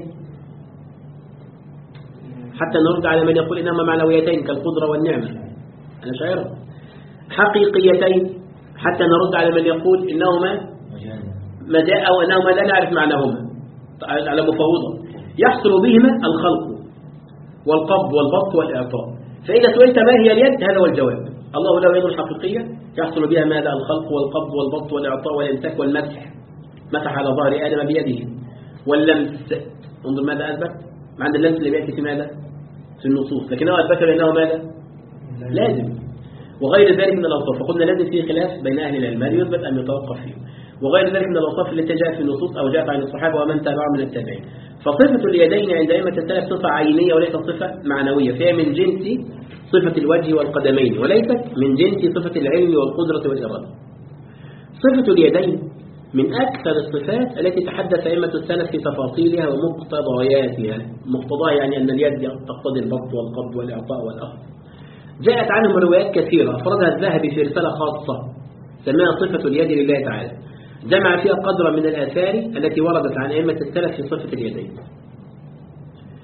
حتى نرد على من يقول إنهما معنويتين كالقدرة والنعمة، أنا شاعر. حقيقيتين حتى نرد على من يقول إنهما مجاء أو إنهما لا نعرف معناهما، على مفوضة يحصل بهما الخلق والقبض والبسط والإعطاء. فإذا سئلت ما هي اليد هذا هو الجواب، الله له يد حقيقية يحصل بها ماذا؟ الخلق والقبض والبسط والإعطاء والإمساك والمسح، مسح على ظهر آدم بيده، واللمس. انظر ماذا أثبت؟ عند اللمس اللي بيأتي في ماذا؟ في النصوص، لكنه أثبت بأنه ماذا؟ لازم. وغير ذلك من الأوصاف، فقلنا لازم فيه خلاف بين أهل العلم هل يثبت أم يتوقف فيه. وغير ذلك من الأوصاف التي جاءت في النصوص أو جاءت عن الصحابة ومن تابعهم من التابعين. فصفة اليدين عند أئمة السلف صفة عينية وليست صفة معنوية، فهي من جنس صفة الوجه والقدمين وليست من جنس صفة العلم والقدرة والإرادة. صفة اليدين من أكثر الصفات التي تحدث أئمة السلف في تفاصيلها ومقتضياتها. مقتضاها يعني أن اليد تقتضي البسط والقبض والإعطاء والأخذ. جاءت عنهم روايات كثيرة أفردها الذهبي في رسالة خاصة سماها صفة اليد لله تعالى، جمع فيها قدر من الآثار التي وردت عن أئمة السلف في صفة اليدين.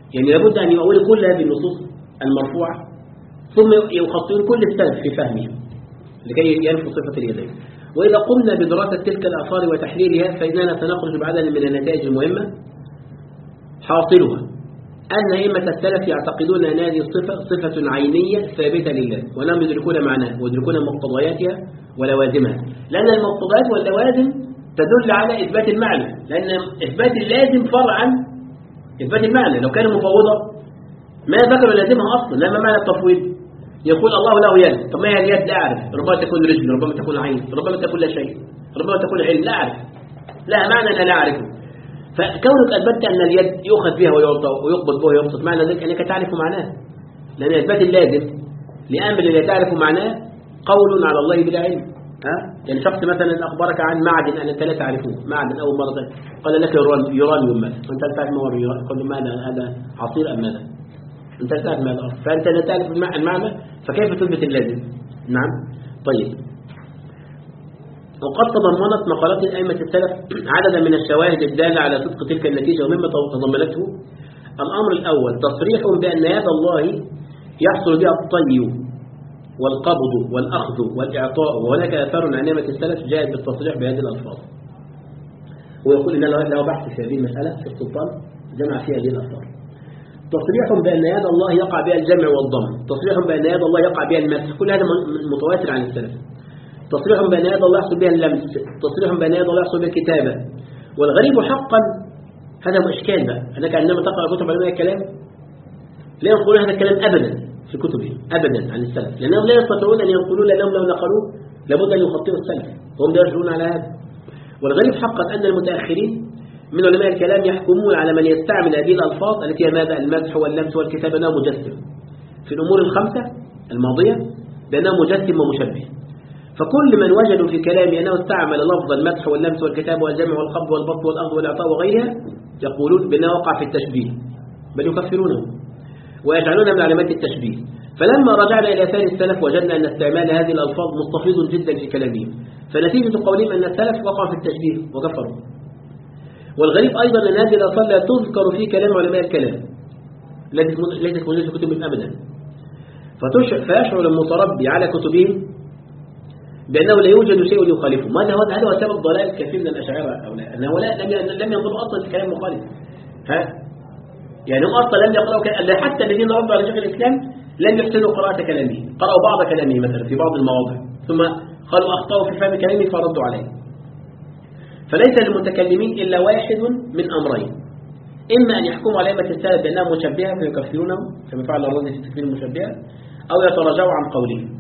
يعني لابد أن يؤولوا كل هذه النصوص المرفوعة ثم يخطئون كل السلف في فهمهم لكي ينفوا صفة اليدين. وإذا قمنا بدراسة تلك الآثار وتحليلها فإننا سنخرج بعدد من النتائج المهمة، حاصلها أن أئمة السلف يعتقدون أن هذه الصفة صفة عينية ثابتة لله، وأنهم يدركون معناها ويدركون مقتضياتها ولوازمها، لأن المقتضيات واللوازم تدل على إثبات المعنى، لأن إثبات اللازم فرع عن إثبات المعنى. لو كان مفوضة ما ذكر لازمها أصلا. لما معنى التفويض يقول الله له يد، طب ما هي اليد؟ لا أعرف، ربما تكون رجل، ربما تكون عين، ربما تكون لا شيء، ربما تكون علم، لا أعرف، لا معنى أنا لا أعرفه. فكونك أثبتت أن اليد يؤخذ بها ويعطى ويقبض بها ويبسط، معنى ذلك أنك تعرف معناه، لأن إثبات اللازم لأمر لا تعرف معناه قول على الله بلا علم. ها؟ يعني شخص مثلا أخبرك عن معدن أن أنت لا تعرفه، معدن أول مرة قال لك يورانيوم مثلا، وأنت لا تعرف ما هو اليورانيوم، قل ماذا هذا عصير أم ماذا؟ أنت لا تعرف ماذا، فأنت لا تعرف المعنى، فكيف تثبت اللازم؟ نعم. طيب، وقد تضمنت مقالات أئمة السلف عددا من الشواهد الدالة على صدق تلك النتيجة، ومما تضمنته الأمر الأول تصريح بأن يد الله يحصل بها الطي والقبض والأخذ والإعطاء، وهناك آثار عن أئمة السلف جاءت بالتصريح بهذه الألفاظ. ويقول إن له بحث في هذه المسألة في السلطان جمع فيها هذه الآثار. تصريح بأن يد الله يقع بها الجمع والضم، تصريح بأن يد الله يقع بها المسح، كل هذا متواتر عن السلف. تصريح بأن يد الله يحصل بها اللمس، تصريح بأن يد الله يحصل بها الكتابة. والغريب حقا هذا هو إشكال بقى، أنك عندما تقرأ كتب علماء الكلام لا ينقلون هذا الكلام أبدا في كتبهم أبدا عن السلف، لأنهم لا يستطيعون أن ينقلوا، لأنهم لو نقلوه لابد أن يخطئوا السلف، وهم لا يجرون على هذا. والغريب حقا أن المتأخرين من علماء الكلام يحكمون على من يستعمل هذه الألفاظ التي هي ماذا؟ المسح واللمس والكتابة، أنه مجسم في الأمور الخمسة الماضية، بأنه مجسم ومشبه. فكل من وجدوا في كلامه أنه استعمل لفظ المسح واللمس والكتابة والجمع والقبض والبسط والأخذ والإعطاء وغيرها يقولون بأنه وقع في التشبيه، بل يكفرونه ويجعلونه من علامات التشبيه. فلما رجعنا إلى آثار السلف وجدنا أن استعمال هذه الألفاظ مستفيض جدا في كلامهم، فنتيجة قولهم أن السلف وقعوا في التشبيه وكفروا. والغريب أيضا أن هذه الألفاظ لا تذكر في كلام علماء الكلام، ليست موجودة في كتبهم أبدا. فيشعر المتربي على كتبهم بأنه لا يوجد شيء يخالفه. هذا هو هذا هو سبب ضلال كثير من الأشاعرة، أو لا أنه لا لم ينظروا أصلا في كلام مخالف. ها يعني هم أصلا لم يقرأوا، حتى الذين ردوا على شيخ الإسلام لم يحسنوا قراءة كلامه، قرأوا بعض كلامه مثلا في بعض المواضع، ثم قالوا أخطأوا في فهم كلامه فردوا عليه. فليس للمتكلمين إلا واحد من أمرين، إما أن يحكموا على أئمة السلف بأنها مشبهة فيكفرونهم كما فعل الرازي في تكفير المشبهة، أو يتراجعوا عن قولهم.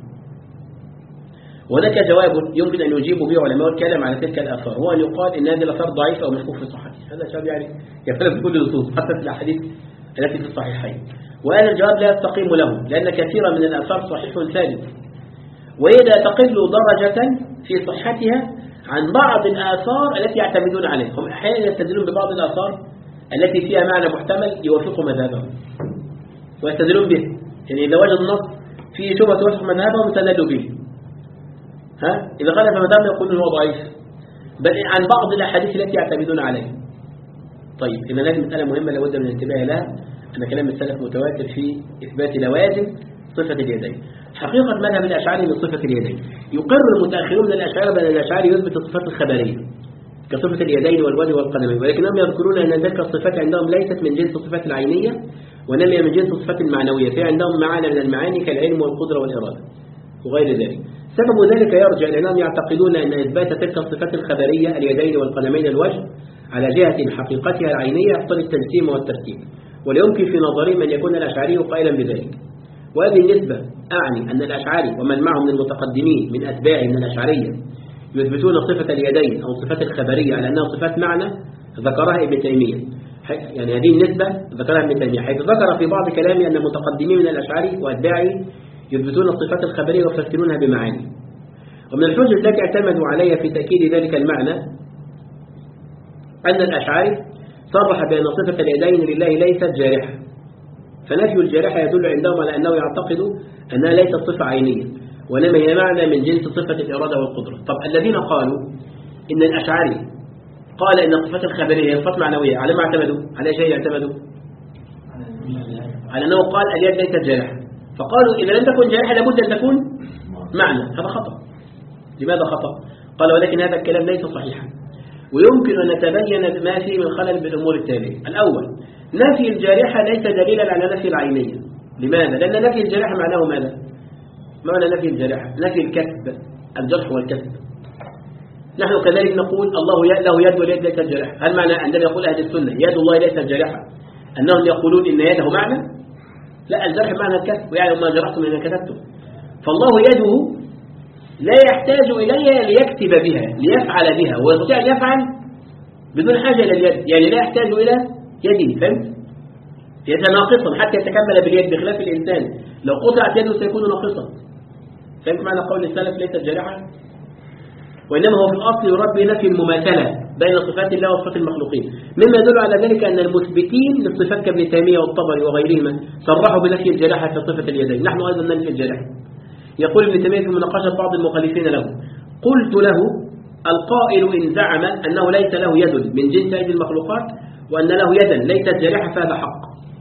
وهناك جواب يمكن أن يجيبوا به علماء الكلام على تلك الآثار، هو أن يقال إن هذه الآثار ضعيفة أو مشكوك في صحتها. هذا جواب يعني يختلف بكل النصوص حتى في الأحاديث التي في الصحيحين، وهذا الجواب لا يستقيم له، لأن كثيرا من الآثار صحيح ثابت، وإذا تقل درجة في صحتها عن بعض الآثار التي يعتمدون عليها. هم أحيانا يستدلون ببعض الآثار التي فيها معنى محتمل يوافق مذهبهم ويستدلون به، يعني إذا وجد النص فيه شبهة توافق مذهبهم استدلوا به. ها إذا خالف مذهبهم يقولون هو ضعيف، بل عن بعض الأحاديث التي يعتمدون عليها. طيب إذا هذه مسألة مهمة لابد من الانتباه لها، أن كلام السلف متواتر في إثبات لوازم صفة اليدين. حقيقة مذهب الأشعري من صفة اليدين، يقر المتأخرون من الأشعار بأن الأشعري يثبت الصفات الخبرية كصفة اليدين والوجه والقدمين، ولكنهم يذكرون أن تلك الصفات عندهم ليست من جنس الصفات العينية، وإنما هي من جنس الصفات المعنوية، في عندهم معاني من المعاني كالعلم والقدرة والإرادة وغير ذلك. سبب ذلك يرجع لأنهم يعتقدون أن إثبات تلك الصفات الخبرية اليدين والقدمين الوجه على جهة حقيقتها العينية يقتضي التجسيم والترتيب، ولا يمكن في نظرهم أن يكون الأشعري قائلا بذلك. وهذه النسبة أعني أن الأشعري ومن معهم من المتقدمين من أتباع من الأشعرية يثبتون صفة اليدين أو صفات الخبرية على أنها صفات معنى ذكرها ابن تيمية، يعني هذه النسبة ذكرها ابن تيمية، حيث ذكر في بعض كلامه أن المتقدمين من الأشعري وأتباعه يثبتون الصفات الخبرية ويفسرونها بمعاني. ومن الحجج التي اعتمدوا عليها في تأكيد ذلك المعنى أن الأشعري صرح بأن صفة اليدين لله ليست جارحة، فنفي الجارحة يدل عندهم على أنه يعتقد أنها ليست صفة عينية، وإنما هي معنى من جنس صفة الإرادة والقدرة. طب الذين قالوا إن الأشعري قال إن الصفات الخبرية هي صفات معنوية، على ما اعتمدوا؟ على شيء اعتمدوا؟ على أنه قال اليد ليست جارحة، فقالوا إذا لم تكن جارحة لابد أن تكون معنى. هذا خطأ. لماذا خطأ؟ قال ولكن هذا الكلام ليس صحيحا، ويمكن أن نتبين ما فيه من خلل بالأمور التالية. الأول، نفي الجارحة ليس دليلا على نفي العينية. لماذا؟ لأن نفي الجارحة معناه ماذا؟ معنى نفي الجارحة نفي الكسب، الجرح والكسب. نحن كذلك نقول الله له يد واليد ليست جارحة. هل معنى عندما يقول أهل السنة يد الله ليست جارحة أنهم يقولون إن يده معنى؟ لا، الجرح معنى الكسب، ويعلم ما جرحتم من كتبتم. فالله يده لا يحتاج إليها ليكتب بها، ليفعل بها، ويستطيع أن يفعل بدون حاجة إلى اليد، يعني لا يحتاج إلى يده. فهمت؟ يتناقصا حتى يتكمل باليد، بخلاف الإنسان لو قطعت يده سيكون ناقصا. فهمت معنى قول السلف ليست جارحة؟ وإنما هو في الأصل يراد بنفي المماثلة بين صفات الله وصفات المخلوقين، مما يدل على ذلك أن المثبتين للصفات كابن تيمية والطبري وغيرهما صرحوا بنفي الجارحة في صفة اليدين. نحن أيضا ننفي الجارحة. يقول ابن تيمية في مناقشة بعض المخالفين له: قلت له القائل إن زعم أنه ليس له يد من جنس أيدي المخلوقات وأن له يدا ليست جارحة فهذا حق.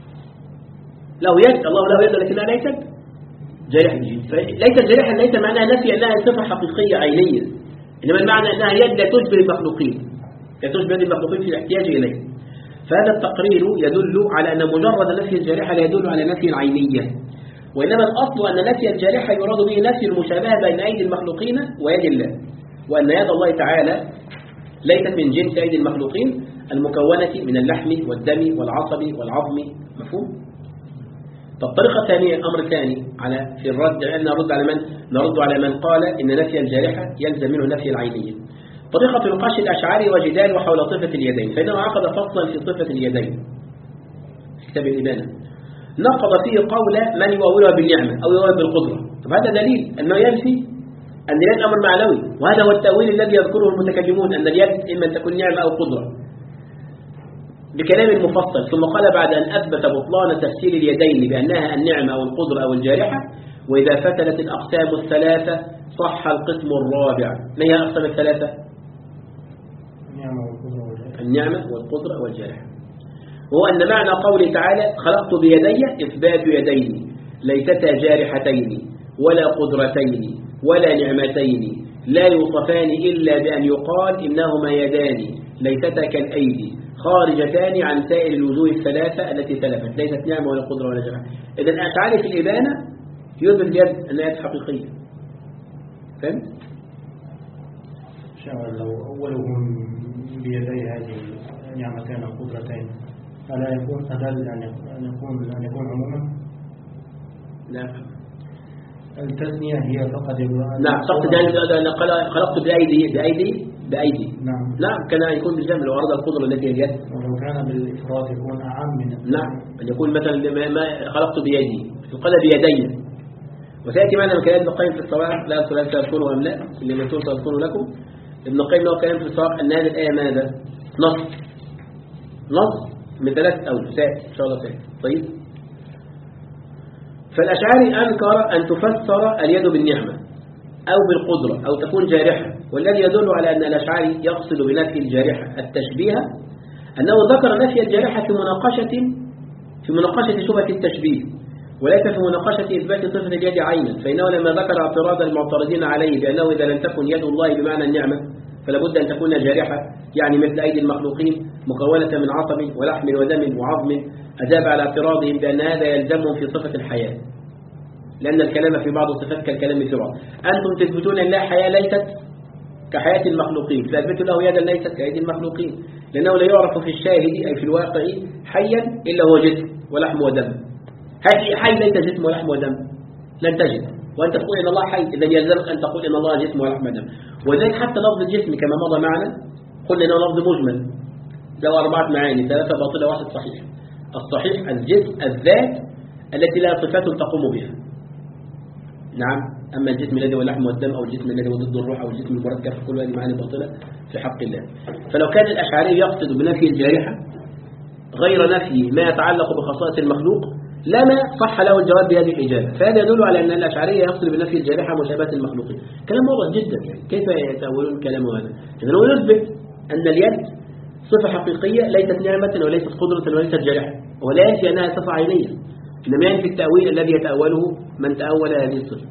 له يد، الله له يد لكنها ليست جارحة. ليست جارحة ليس معناها نفي أنها صفة حقيقية عينية، إنما المعنى أنها يد لا تشبه المخلوقين، لا تشبه المخلوقين في الاحتياج إليه. فهذا التقرير يدل على أن مجرد نفي الجارحة لا يدل على نفي العينية، وإنما الأصل أن نفي الجارحة يراد به نفي المشابهة بين أيدي المخلوقين ويد الله، وأن يد الله تعالى ليست من جنس أيدي المخلوقين المكونة من اللحم والدم والعصب والعظم. مفهوم؟ الطريقة الثانية، أمر ثاني على في الرد، أن نرد على من نرد على من قال إن نفي الجارحة يلزم منه نفي العينية. طريقة نقاش الأشعري وجدال حول صفة اليدين، فإنه عقد فصلا في صفة اليدين في كتاب الإبانة، نقض فيه قول من يؤولها بالنعمة أو يؤولها بالقدرة. طب هذا دليل أنه ينفي أن اليد أمر معنوي، وهذا هو التأويل الذي يذكره المتكلمون، أن اليد إما أن تكون نعمة أو قدرة بكلام مفصل. ثم قال بعد أن أثبت بطلان تفسير اليدين بأنها النعمة أو القدرة أو الجارحة: وإذا فتلت الأقسام الثلاثة صح القسم الرابع. ما هي الأقسام الثلاثة؟ النعمة والقدرة والجارحة. وهو أن معنى قوله تعالى خلقت بيدي إثبات يدين ليستا جارحتين ولا قدرتين ولا نعمتين لا يوصفان إلا بأن يقال إنهما يدان ليستا كالأيدي خارجتان عن سائر الوجوه الثلاثة التي تلفت، ليست نعمة ولا قدرة ولا جارحة. إذا الأشعري في الإبانة يثبت اليد أنها يد حقيقية. فهمت؟ شاء لو أولهم بيدي هذه نعمتين أو قدرتين ألا يكون أدل أن يكون أن يكون عموما؟ لا، التثنية هي فقط. نعم، صفت ذلك أن خلقت بأيدي بأيدي بأيدي. نعم نعم، كان يكون بالجمع لو أراد القدرة التي هي اليد. ولو كان بالإفراد يكون أعم من. نعم، أن يكون مثلا ما خلقت بيدي قال بيدي. وسيأتي معنا من كلام ابن القيم في الصواعق: لا ثلاث تذكروا أم لا اللي من تذكروا لكم. ابن القيم له كلام في الصواعق أن هذه الآية ماذا؟ نص نص من ثلاث أوجه، سيأتي إن شاء الله سيأتي. طيب، فالأشعري أنكر أن تفسر اليد بالنعمة أو بالقدرة أو تكون جارحة، والذي يدل على أن الأشعري يقصد بنفي الجارحة التشبيه أنه ذكر نفي الجارحة في مناقشة في مناقشة شبهة التشبيه، وليس في مناقشة إثبات صفة اليد عينا. فإنه لما ذكر اعتراض المعترضين عليه بأنه إذا لم تكن يد الله بمعنى النعمة فلا بد أن تكون جارحة، يعني مثل أيدي المخلوقين مكونة من عصب ولحم ودم وعظم، أجاب على اعتراضهم بأن هذا يلزمهم في صفة الحياة، لأن الكلام في بعض الصفات كالكلام في بعض. أنتم تثبتون أن لا حياة ليست كحياة المخلوقين، فأثبتوا له يدا ليست كأيدي المخلوقين، لأنه لا يعرف في الشاهد أي في الواقع حيا إلا هو جسم ولحم ودم. هذه حي ليس جسم ولحم ودم، لن تجد. وأنت تقول إن الله حي، إذا يلزمك أن تقول إن الله جسم ولحم ودم. وذلك حتى لفظ الجسم كما مضى معنا قلنا إنه لفظ مجمل له أربعة معاني، ثلاثة باطلة واحد صحيح. الصحيح الجسم الذات التي لا صفات تقوم بها. نعم، أما الجسم الذي هو اللحم والدم أو الجسم الذي هو ضد الروح أو الجسم المركب، كل هذه معاني باطلة في حق الله. فلو كان الأشعري يقصد بنفي الجارحة غير نفي ما يتعلق بخصائص المخلوق لما صح له الجواب بهذه الإجابة. فهذا يدل على أن الأشعري يقصد بنفي الجارحة مشابهة المخلوقين. كلام واضح جدا، يعني كيف يتأولون كلامه هذا؟ إذن هو يثبت أن اليد صفة حقيقية ليست نعمة وليست قدرة وليست جارحة، ولا ينفي أنها صفة عينية. إنما ينفي التأويل الذي يتأوله من تأول هذه الصفة.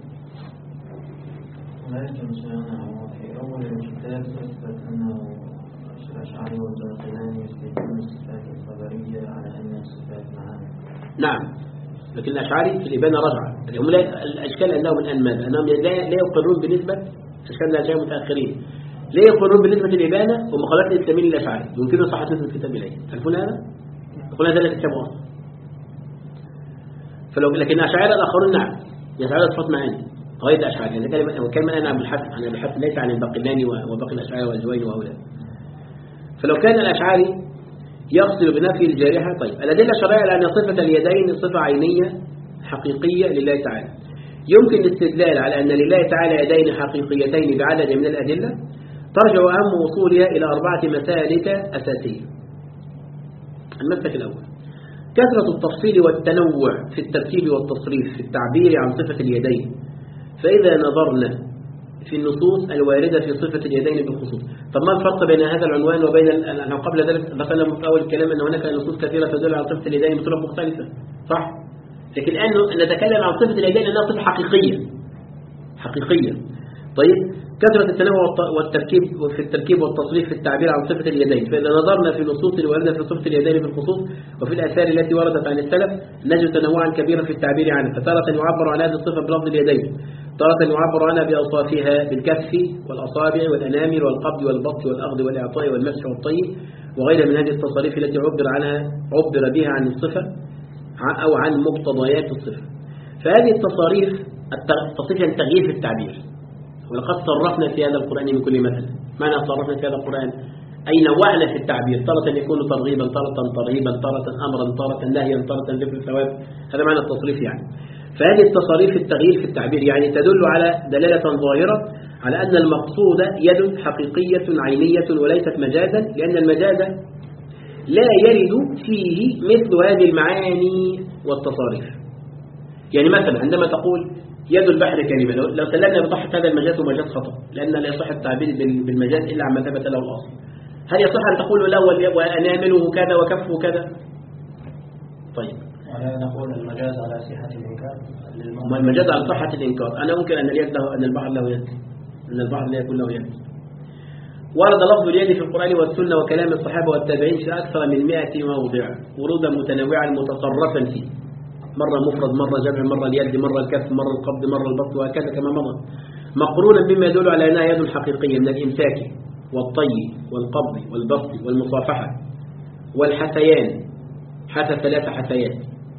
لا يمكن أن في أول الكتاب أثبت أنه الأشعري والباقلاني يثبتون الصفات الخبرية على أن الصفات معاني. نعم، لكن الأشعري في الإبانة رجعة. هم الأشكال أنهم الآن ماذا؟ أنهم لا يقرون بنسبة أشكال الأشياء متأخرين، لا يقرون بنسبة الإبانة ومقالات الإسلاميين للأشعري، يمكن صحة نسبة الكتاب إليه. تعرفون هذا؟ يقول هذا لا تكتبه أصلا. فلو لكن الأشاعرة الآخرون نعم يسعى صفات معاني غير الأشاعرة. يعني كلمة وكلمة أنا عن الحث عن الحث ليس عن الباقلاني وباقي الأشاعرة والجويني وهؤلاء. فلو كان الأشعري يقصد بنفي الجارحة، طيب الأدلة الشرعية على أن صفة اليدين صفة عينية حقيقية لله تعالى. يمكن الاستدلال على أن لله تعالى يدين حقيقيتين بعدد من الأدلة ترجع أهم وصولها إلى أربعة مسالك أساسية. المسلك الأول كثرة التفصيل والتنوع في الترتيب والتصريف في التعبير عن صفة اليدين. فإذا نظرنا في النصوص الواردة في صفة اليدين بالخصوص، طب ما الفرق بين هذا العنوان وبين أنه قبل ذلك ذكرنا في أول الكلام أن هناك نصوص كثيرة تدل على صفة اليدين بطرق مختلفة، صح؟ لكن الآن نتكلم عن صفة اليدين أنها صفة حقيقية حقيقية. طيب كثرة التنوع والتركيب في التركيب والتصريف في التعبير عن صفة اليدين. فإذا نظرنا في النصوص الواردة في صفة اليدين بالخصوص وفي الآثار التي وردت عن السلف نجد تنوعا كبيرا في التعبير عنها. فتارة يعبر عن هذه الصفة بلفظ اليدين، تارة يعبر عنها بأوصافها بالكف والأصابع والأنامل والقبض والبسط والأخذ والإعطاء والمسح والطي وغيرها من هذه التصاريف التي عبر عنها عبر بها عن الصفة أو عن مقتضيات الصفة. فهذه التصاريف تصريف التغيير في التعبير. ولقد صرفنا في هذا القرآن من كل مثل. معنى صرفنا في هذا القرآن أي نوعنا في التعبير، تارة يكون ترغيبا، تارة ترهيبا، تارة أمرا، تارة نهيا، تارة ذكر الثواب. هذا معنى التصريف يعني. فهذه التصاريف التغيير في التعبير يعني تدل على دلالة ظاهرة على أن المقصود يد حقيقية عينية وليست مجازا، لأن المجاز لا يرد فيه مثل هذه المعاني والتصاريف. يعني مثلا عندما تقول يد البحر كلمة، لو سلمنا بصحة هذا المجاز ومجاز خطأ، لأن لا يصح التعبير بالمجاز إلا عما ثبت له الأصل. هل يصح أن تقول له وأنامله كذا وكفه كذا؟ طيب ولا نقول المجاز على صحة الإنكار. ما المجاز على صحة الإنكار؟ أنا ممكن أن اليد له أن البحر له يد، أن البحر لا يكون له يد. ورد لفظ اليد في القرآن والسنة وكلام الصحابة والتابعين في أكثر من مئة موضع ورودا متنوعا متصرفا فيه، مرة مفرد، مرة جمع، مرة اليد، مرة الكف، مرة القبض، مرة البسط، وهكذا كما مضى، مقرونا بما يدل على أنها يد حقيقية من الإمساك والطي والقبض والبسط والمصافحة والحثيان. حثى ثلاث حثيات.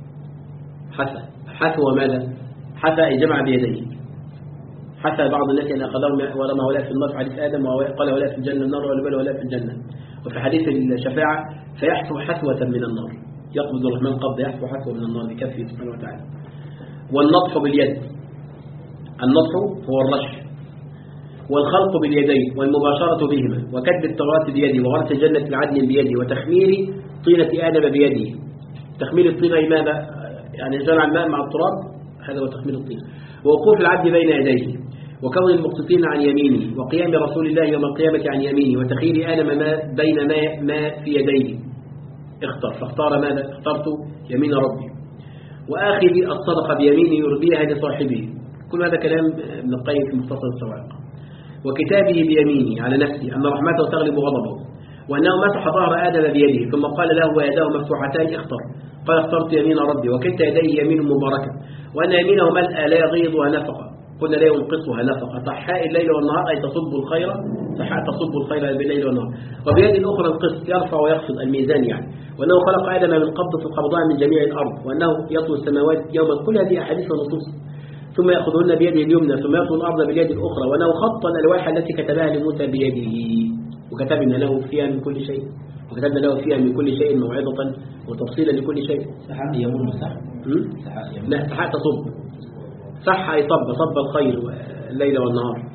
حثى حثى وماذا؟ حثى جمع بيديه. حثى بعض الناس أن أخذهم ورمى هؤلاء في النار في حديث آدم وقال هؤلاء في الجنة النار ولا هؤلاء في الجنة. وفي حديث الشفاعة فيحثو حثوة من النار، يقبض الرحمن قبض يحثو حثوة من النار بكفه سبحانه وتعالى. والنطح باليد، النطح هو الرش، والخلق باليدين والمباشرة بهما، وكتب التوراة بيده، وغرس جنة العدن بيده، وتخمير طينة آدم بيده. تخمير الطينة لماذا؟ يعني جمع الماء مع التراب، هذا هو تخمير الطينة. ووقوف العبد بين يديه، وكون المقسطين عن يمينه، وقيام رسول الله يوم القيامة عن يمينه، وتخير آدم ما بين ما, ما في يديه. اختر فاختار ماذا؟ اخترت يمين ربي. وآخذ الصدقة بيمينه يربيها لصاحبه. كل هذا كلام ابن القيم في مختصر الصواعق. وكتابه بيمينه على نفسه أن رحمته تغلب غضبه، وأنه مسح ظهر آدم بيده ثم قال له ويداه مفتوحتان اختر، قال اخترت يمين ربي، وكلتا يديه يمين مباركة، وأن يمينه ملأ لا يغيضها نفقة، قلنا لا ينقصها نفقة، صحاء الليل والنهار أي تصب الخير، صحاء تصب الخير بالليل والنهار. وبيد الأخرى القسط يرفع ويخفض الميزان يعني، وأنه خلق آدم من قبضة القبضاء من جميع الأرض، وأنه يطوي السماوات يوما. كل هذه أحاديث ونصوص. ثم يأخذهن بيده اليمنى ثم يطوي الأرض باليد الأخرى، وأنه خط الألواح التي كتبها لموسى بيده، وكتبنا له فيها من كل شيء، وكتبنا له فيها من كل شيء موعظة وتفصيلا لكل شيء. سحاء يمون صح؟ لا سحاء تصب، صح أي طب صب الخير الليل والنهار.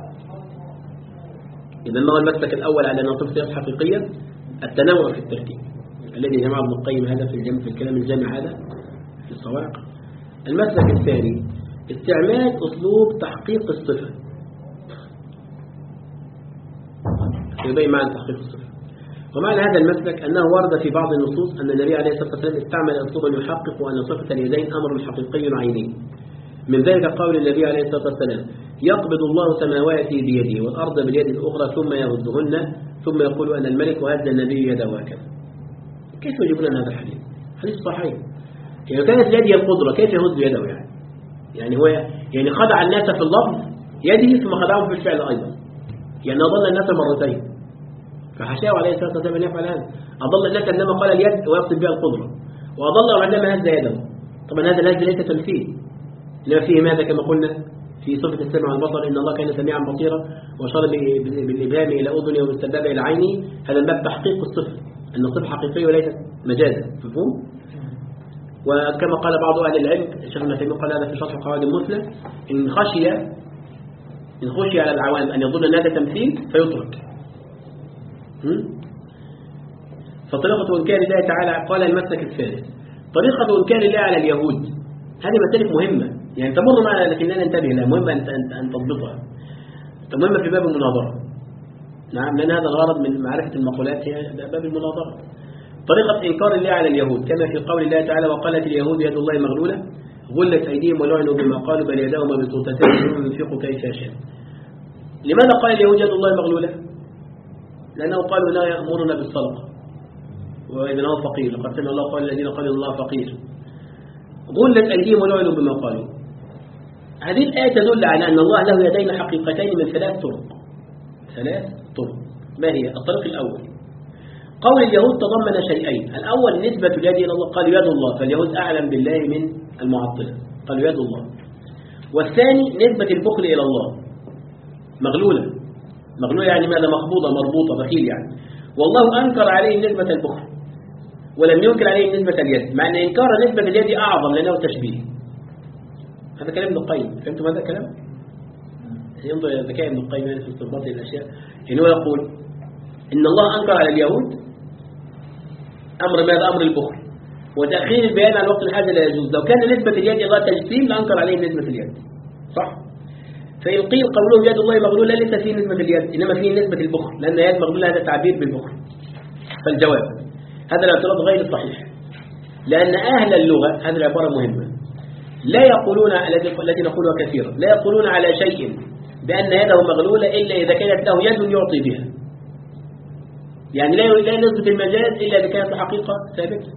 إذا ما هو المسلك الأول على أن صفة حقيقية؟ التنوع في التركيب الذي جمع ابن القيم هذا في الجمع في الكلام الجامع هذا في الصواعق. المسلك الثاني استعمال أسلوب تحقيق الصفة، يبين معنى تحقيق الصفة. ومعنى هذا المسلك أنه ورد في بعض النصوص أن النبي عليه الصلاة والسلام استعمل أسلوبا يحقق أن صفة اليدين أمر حقيقي عيني. من ذلك قول النبي عليه الصلاة والسلام: يقبض الله سماواته بيده والأرض باليد الأخرى ثم يهزهن ثم يقول أنا الملك، وهز النبي يده هكذا. كيف يجيبون هذا الحديث؟ حديث صحيح. يعني كانت اليد هي القدرة، كيف يهز يده يعني؟ يعني هو يعني خدع الناس في اللفظ يده ثم خدعهم في الفعل أيضا، يعني أضل الناس مرتين، فحشاه عليه الصلاة والسلام أن يفعل هذا. أضل الناس عندما قال اليد ويقصد بها القدرة، وأضل عندما هز يده. طبعا هذا الهز ليس تمثيل، إنما فيه ماذا كما قلنا في صفة السمع والبصر، إن الله كان سميعا بصيرا، وأشار بالإبهام إلى أذنه وبالسبابة إلى عينه. هذا باب تحقيق الصفة، أن الصفة حقيقية وليست مجازا، مفهوم؟ وكما قال بعض أهل العلم، الشيخ ابن تيمية قال هذا في شرح قواعد المثلى، إن خشي إن خشي على العوام أن يظن أن هذا تمثيل فيترك. فطريقة إنكار الله تعالى، قال المسلك الثالث طريقة إنكار الله على اليهود. هذه مسألة مهمة يعني تمر معنا لكننا ننتبه لها، مهمة أن تضبطها، مهمة في باب المناظرة. نعم، لأن هذا الغرض من معرفة المقولات هي باب المناظرة. طريقة إنكار الله على اليهود كما في قول الله تعالى: وقالت اليهود يد الله مغلولة غلت أيديهم ولعنوا بما قالوا بل يداهم مبسوطتان ينفق كيف يشاء. لماذا قال اليهود يد الله مغلولة؟ لأنه قالوا لا يأمرنا بالصدقة وإذن هو فقير، لقد سمع الله قال الذين قالوا الله فقير. غلت أيديهم ولعنوا بما قالوا. هذه الآية تدل على أن الله له يدين حقيقتين من ثلاث طرق. ثلاث طرق. ما هي؟ الطريق الأول قول اليهود تضمن شيئين. الأول نسبة اليد إلى الله، قالوا يد الله، فاليهود أعلم بالله من المعطلة، قالوا يد الله. والثاني نسبة البخل إلى الله، مغلولة. مغلولة يعني ماذا؟ مخبوضة مربوطة، بخيل يعني. والله أنكر عليه نسبة البخل ولم ينكر عليه نسبة اليد، مع أن إنكار نسبة اليد أعظم لأنه تشبيه. هذا كلام ابن القيم، فهمتم هذا الكلام؟ ينظر إلى ذكاء ابن القيم في استنباط الأشياء. يعني هو يقول إن الله أنكر على اليهود أمر ماذا؟ أمر البخل، وتأخير البيان عن وقت الحاجة لا يجوز. لو كان نسبة اليد الله تجسيم لأنكر عليه نسبة اليد، صح؟ فإن قيل قولهم يد الله مغلولة ليس فيه نسبة اليد، إنما فيه نسبة البخل، لأن يد مغلولة هذا تعبير بالبخل. فالجواب هذا الاعتراض غير صحيح، لأن أهل اللغة، هذه العبارة مهمة، لا يقولون الذي نقولها كثيرا، لا يقولون على شيء بأن يده مغلولة إلا إذا كانت له يد يعطي بها. يعني لا لا نثبت المجاز إلا إذا كانت الحقيقة ثابتة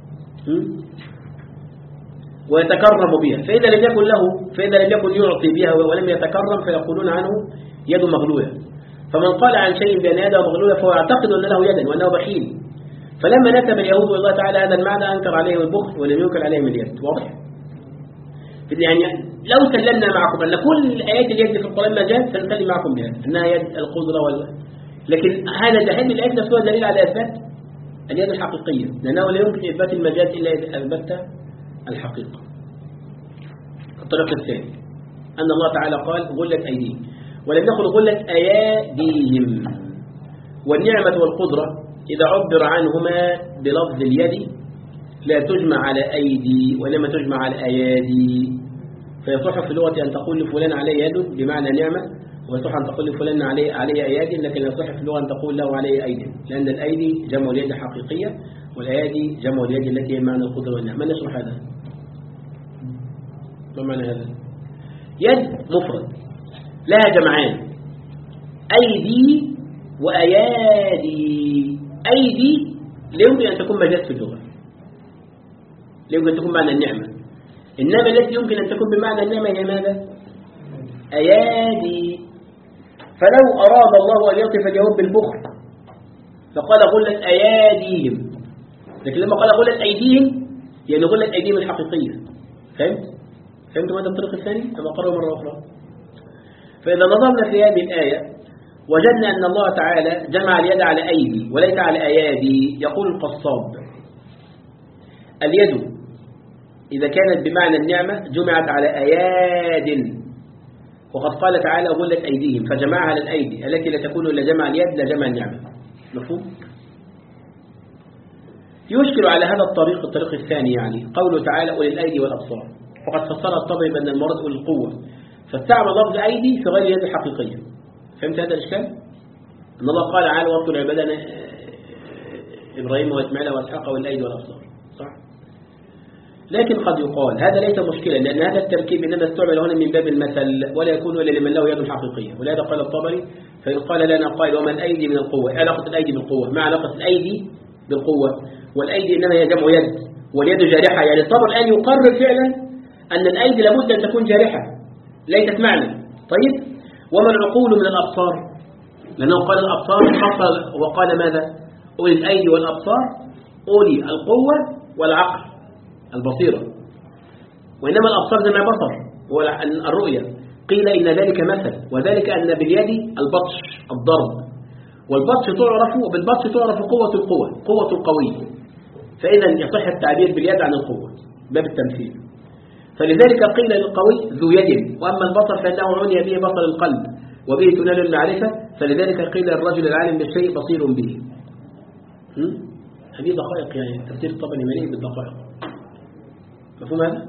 ويتكرم بها. فإذا لم يكن له فإذا لم يكن يعطي بها ولم يتكرم فيقولون عنه يد مغلولة. فمن قال عن شيء بأن يده مغلولة فهو يعتقد أن له يدا وأنه بخيل. فلما نسب اليهود والله تعالى هذا المعنى أنكر عليهم البخل ولم ينكر عليهم اليد. واضح؟ يعني لو سلمنا معكم أن كل آيات اليد في القرآن مجاز سنسلم معكم بها أنها يد القدرة ولا، لكن هذا دليل الآيات نفسها دليل على إثبات اليد الحقيقية، لأنه لا يمكن إثبات المجاز إلا إذا أثبت الحقيقة. الطريق الثاني أن الله تعالى قال غلت أيديهم، ولم يقل غلت أياديهم. والنعمة والقدرة إذا عبر عنهما بلفظ اليد لا تجمع على أيدي وإنما تجمع على أيادي. فيصح في اللغة أن تقول لفلان عليه يد بمعنى نعمة، ويصح أن تقول لفلان عليه عليه أيادي، لكن يصح في اللغة أن تقول له عليه أيدي، لأن الأيدي جمع اليد حقيقية والأيادي جمع اليد التي هي معنى القدرة والنعمة. من يشرح هذا؟ ما معنى هذا؟ يد مفرد لها جمعان، أيدي وأيادي. أيدي لا يمكن أن تكون مجاز في اللغة، لا يمكن أن تكون معنى النعمة، إنما التي يمكن أن تكون بمعنى النعمة هي ماذا؟ أيادي. فلو أراد الله أن يصف اليهود بالبخل فقال غلت أياديهم، لكن لما قال غلت أيديهم يعني غلت أيديهم الحقيقية. فهمت؟ فهمت ماذا الطريق الثاني؟ أما قرأوا مرة أخرى. فإذا نظرنا في هذه الآية وجدنا أن الله تعالى جمع اليد على أيدي وليس على أيادي. يقول القصاب اليد إذا كانت بمعنى النعمة جمعت على أياد، وقد قال تعالى غلت أيديهم فجمعها على الأيدي التي لا تكون إلا جمع اليد لا جمع النعمة. مفهوم؟ يشكل على هذا الطريق الطريق الثاني يعني قوله تعالى أولي الأيدي والأبصار، وقد فسر الطبري بأن المراد أولي القوة، فاستعمل لفظ أيدي في غير يد الحقيقية. فهمت هذا الإشكال؟ أن الله قال تعالى وابطل عبادنا إبراهيم وإسماعيل وإسحاق والأيدي والأبصار، صح؟ لكن قد يقال هذا ليس مشكلة، لأن هذا التركيب إنما استعمل هنا من باب المثل ولا يكون إلا لمن له يد حقيقية، ولهذا قال الطبري فإن قال لنا قائل وما الأيدي من القوة، إيه علاقة الأيدي بالقوة؟ ما علاقة الأيدي بالقوة؟ والأيدي إنما هي جمع يد، واليد جارحة، يعني الطبر الآن يقرر فعلا أن الأيدي لابد أن تكون جارحة ليست معنى. طيب وما العقول من الأبصار؟ لأنه قال الأبصار فصل وقال ماذا؟ أولي الأيدي والأبصار أولي القوة والعقل البصيرة، وإنما الأبصار جمع بصر والرؤية. قيل إن ذلك مثل، وذلك أن باليد البطش الضرب، والبطش تعرف وبالبطش تعرف قوة القوة قوة القوي، فإذا يصح التعبير باليد عن القوة باب التمثيل. فلذلك قيل للقوي ذو يد، وأما البصر فإنه عني به بصر القلب وبه تنال المعرفة، فلذلك قيل للرجل العالم بالشيء بصير به. هذه دقائق، يعني تفسير الطبري مليء بالدقائق. مفهوم هذا؟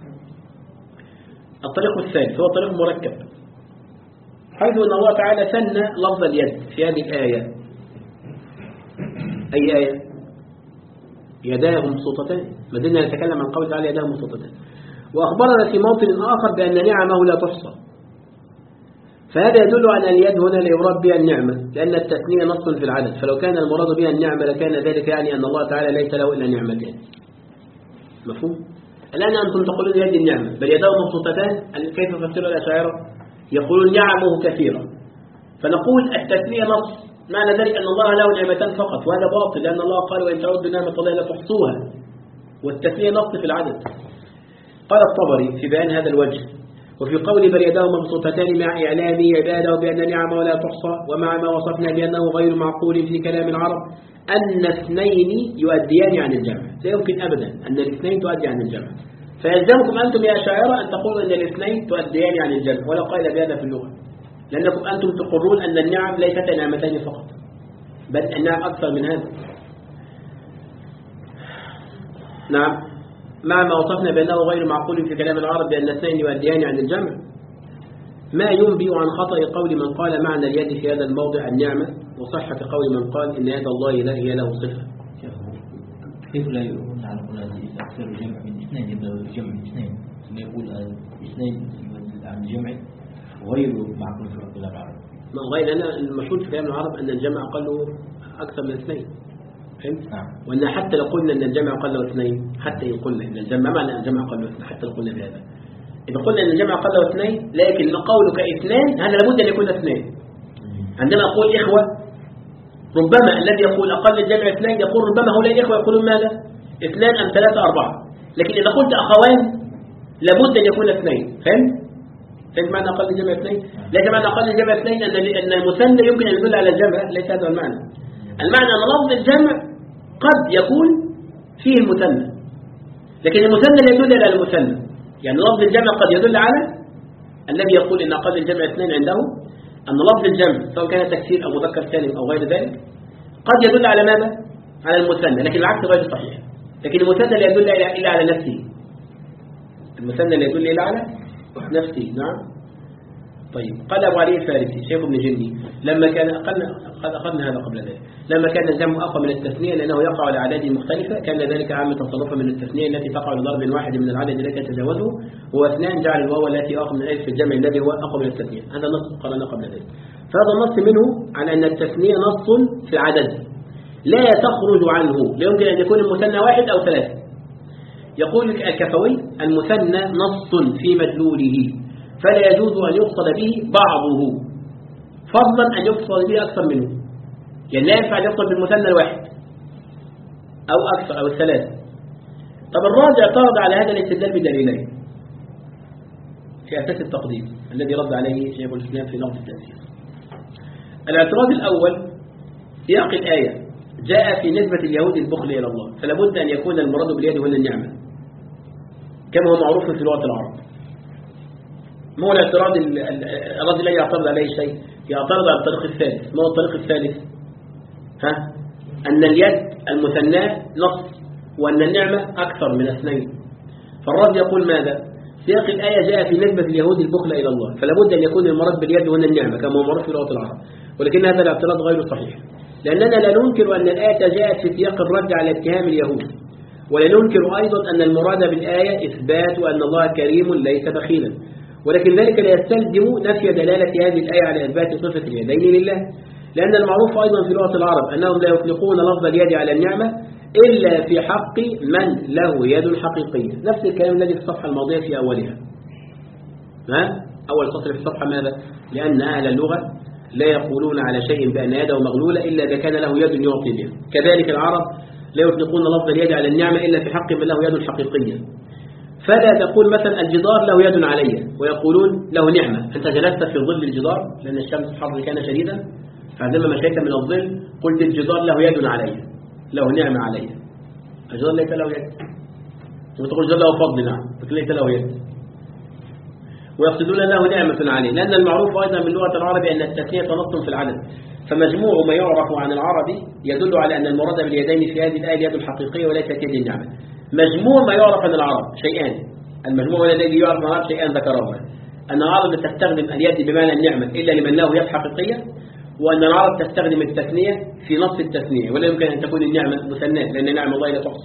الطريق الثالث هو طريق مركب، حيث أن الله تعالى ثنى لفظ اليد في هذه الآية. أي آية؟ يداه مبسوطتان، ما زلنا نتكلم عن قول تعالى يداه مبسوطتان. وأخبرنا في موطن آخر بأن نعمه لا تحصى، فهذا يدل على أن اليد هنا لا يراد بها النعمة، لأن التثنية نص في العدد، فلو كان المراد بها النعمة لكان ذلك يعني أن الله تعالى ليس له إلا نعمتان. مفهوم؟ الآن أنتم تقولون يد النعمة بل يداه مبسوطتان، كيف تفسر الأشاعرة؟ يقولون نعمه كثيرة، فنقول التثنية نص، معنى ذلك أن الله له نعمتان فقط، وهذا باطل، لأن الله قال وإن تعودوا نعمة الله لا تحصوها، والتثنية نص في العدد. قال الطبري في بيان هذا الوجه: وفي قول بل يداه مبسوطتان مع إعلام عباده بأن نعمه لا تحصى، ومع ما وصفنا بأنه غير معقول في كلام العرب أن اثنين يؤديان عن الجمع، لا يمكن أبدا أن الاثنين تؤدي عن الجمع، فيلزمكم أنتم يا أشاعرة أن تقولوا أن الاثنين تؤديان عن الجمع، ولا قائل بهذا في اللغة، لأنكم أنتم تقرون أن النعم ليست نعمتين فقط، بل النعم أكثر من هذا. نعم، مع ما وصفنا بأنه غير معقول في كلام العرب بأن اثنين يؤديان عن الجمع، ما ينبئ عن خطأ قول من قال معنى اليد في هذا الموضع النعمة، وصحة قول من قال إن يد الله لا هي له صفة. كيف لا يقول على قول أكثر جمع من اثنين، يبدأ الجمع من اثنين، ثم يقول اثنين عن الجمع غير معقول في كلام العرب. ما غير أن المشهور في كلام العرب أن الجمع أقله أكثر من اثنين، فهمت؟ نعم. وأن حتى لو قلنا أن الجمع أقله اثنين، حتى يقولنا أن الجمع معنى أن الجمع أقله اثنين، حتى لو قلنا بهذا، إذا قلنا أن الجمع أقله اثنين، لكن قولك اثنين هذا لابد أن يكون اثنين. عندما أقول إخوة، ربما الذي يقول أقل الجمع اثنين يقول ربما هؤلاء الإخوة يقولون ماذا؟ اثنان أم ثلاثة أربعة، لكن إذا قلت أخوان لابد أن يكون اثنين، فهمت؟ فهمت معنى أقل الجمع اثنين؟ ليس معنى أقل الجمع اثنين أن المثنى يمكن أن يدل على الجمع، ليس هذا المعنى. المعنى أن لفظ الجمع قد يكون فيه المثنى، لكن المثنى لا يدل على المثنى، يعني لفظ الجمع قد يدل على الذي يقول إن أقل الجمع اثنين عنده أن لفظ الجمع سواء كان تكسير أو مذكر سالم أو غير ذلك قد يدل على ماذا؟ على المثنى، لكن العكس غير صحيح، لكن المثنى لا يدل إلا على نفسه، المثنى لا يدل إلا على نفسه. نعم. طيب، قال أبو علي الفارسي شيخ ابن جني لما كان قد أخذنا هذا قبل ذلك، لما كان الجمع أقوى من التثنية لأنه يقع على أعداد مختلفة، كان ذلك عام تصرفا من التثنية التي تقع لضرب واحد من العدد الذي يتجاوزه، هو اثنان جعل الواو التي أقوى من الألف في الجمع الذي هو أقوى من التثنية. هذا نص قرأنا قبل ذلك، فهذا النص منه على أن التثنية نص في العدد لا تخرج عنه، لا يمكن أن يكون المثنى واحد أو ثلاثة. يقول الكفوي المثنى نص في مدلوله، فلا يجوز أن يقصد به بعضه فضلا أن يقصد به أكثر منه، يعني لا ينفع أن يقصد بالمثنى الواحد أو أكثر أو الثلاثة. طب الراجع اعترض على هذا الاستدلال بدليلين في أساس التقديم الذي رد عليه شيخ الإسلام في نقد التأثير. الاعتراض الأول: سياق الآية جاء في نسبة اليهود البخل إلى الله، فلا بد أن يكون المراد باليد هنا النعمة كما هو معروف في لغة العرب. ما هو الاعتراض الذي لا يعترض عليه شيء؟ يعترض على الطريق الثالث. ما هو الطريق الثالث؟ ها؟ أن اليد المثنى نص، وأن النعمة أكثر من اثنين. فالرد يقول ماذا؟ سياق الآية جاء في نسبة اليهود البخل إلى الله، فلا بد أن يكون المراد باليد هنا النعمة كما هو معروف في لغة العرب، ولكن هذا الاعتراض غير صحيح، لأننا لا ننكر أن الآية جاءت في سياق الرد على اتهام اليهود، ولا ننكر أيضا أن المراد بالآية إثبات أن الله كريم ليس بخيلا، ولكن ذلك لا يستلزم نفي دلالة هذه الآية على إثبات صفة اليدين لله، لأن المعروف أيضا في لغة العرب أنهم لا يطلقون لفظ اليد على النعمة إلا في حق من له يد حقيقية. نفس الكلام الذي في الصفحة الماضية في أولها. ها؟ أول سطر في الصفحة ماذا؟ لأن أهل اللغة لا يقولون على شيء بأن يده مغلولة إلا إذا كان له يد يعطي بها. كذلك العرب لا يطلقون لفظ اليد على النعمة إلا في حق من له يد حقيقية. فلا تقول مثلا الجدار له يد علي ويقولون له نعمة. أنت جلست في ظل الجدار لأن الشمس حر كان شديدا، فعندما مشيت من الظل قلت الجدار له يد علي، له نعمة علي. الجدار ليس له يد، وتقول الجدار له فضل، نعم، لكن ليس له يد. ويقصدون له نعمة عليه، لأن المعروف أيضا من لغة العرب أن التثنية نص في العدد، فمجموع ما يعرف عن العربي يدل على أن المراد باليدين في هذه الآية اليد الحقيقية وليست يد النعمة. مجموع ما يعرف عن العرب شيئان، المجموع الذي يعرف عن العرب شيئان ذكرهما، أن العرب تستخدم اليد بمعنى النعمة إلا لمن له يد حقيقية، وأن العرب تستخدم التثنية في نص التثنية، ولا يمكن أن تكون النعمة مثناة لأن نعم الله لا تحصى.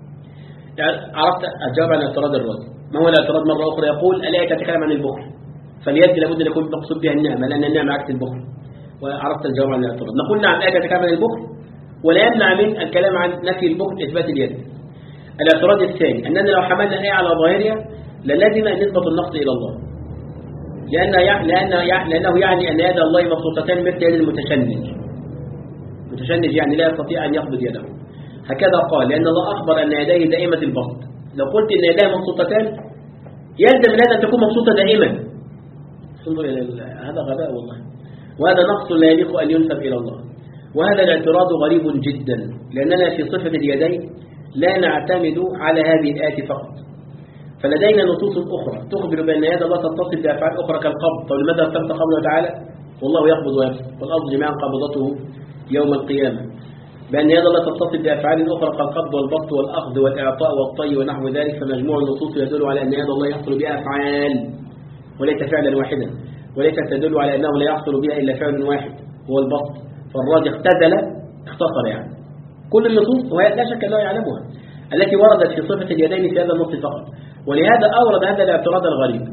عرفت الجواب عن اعتراض الرازي. ما هو الاعتراض مرة أخرى؟ يقول الآية تتكلم عن البخل، فاليد لابد أن يكون مقصود بها النعمة لأن النعمة عكس البخل. وعرفت الجواب عن الاعتراض. نقول نعم الآية تتكلم عن البخل، ولا يمنع من الكلام عن نفي البخل إثبات اليد. الاعتراض الثاني أننا لو حملنا الآية على ظاهرها للازم أن نثبت النقص إلى الله، لأن لأن لأنه يعني أن يد الله مبسوطتان مثل يد المتشنج. المتشنج يعني لا يستطيع أن يقبض يده، هكذا قال، لأن الله أخبر أن يديه دائمة البسط. لو قلت إن يديه مبسوطتان يلزم من هذا أن تكون مبسوطة دائما. انظر إلى هذا غباء والله، وهذا نقص لا يليق أن ينسب إلى الله. وهذا الاعتراض غريب جدا، لأننا في صفة اليدين لا نعتمد على هذه الآية فقط، فلدينا نصوص أخرى تخبر بأن يد الله تتصل بأفعال أخرى كالقبض. طب لماذا ثبت قوله تعالى والله يقبض ويبسط والأرض جميعا قبضته يوم القيامة؟ بأن يد الله تتصل بأفعال أخرى كالقبض والبسط والأخذ والإعطاء والطي ونحو ذلك، فمجموع النصوص يدل على أن يد الله يحصل بها أفعال وليس فعلا واحدا، وليس تدل على أنه لا يحصل بها إلا فعل واحد هو البسط. فالراجح اختزل اختصر يعني كل النصوص، وهي لا شك أنه يعلمها، التي وردت في صفة اليدين في هذا النص فقط، ولهذا أورد هذا الاعتراض الغريب.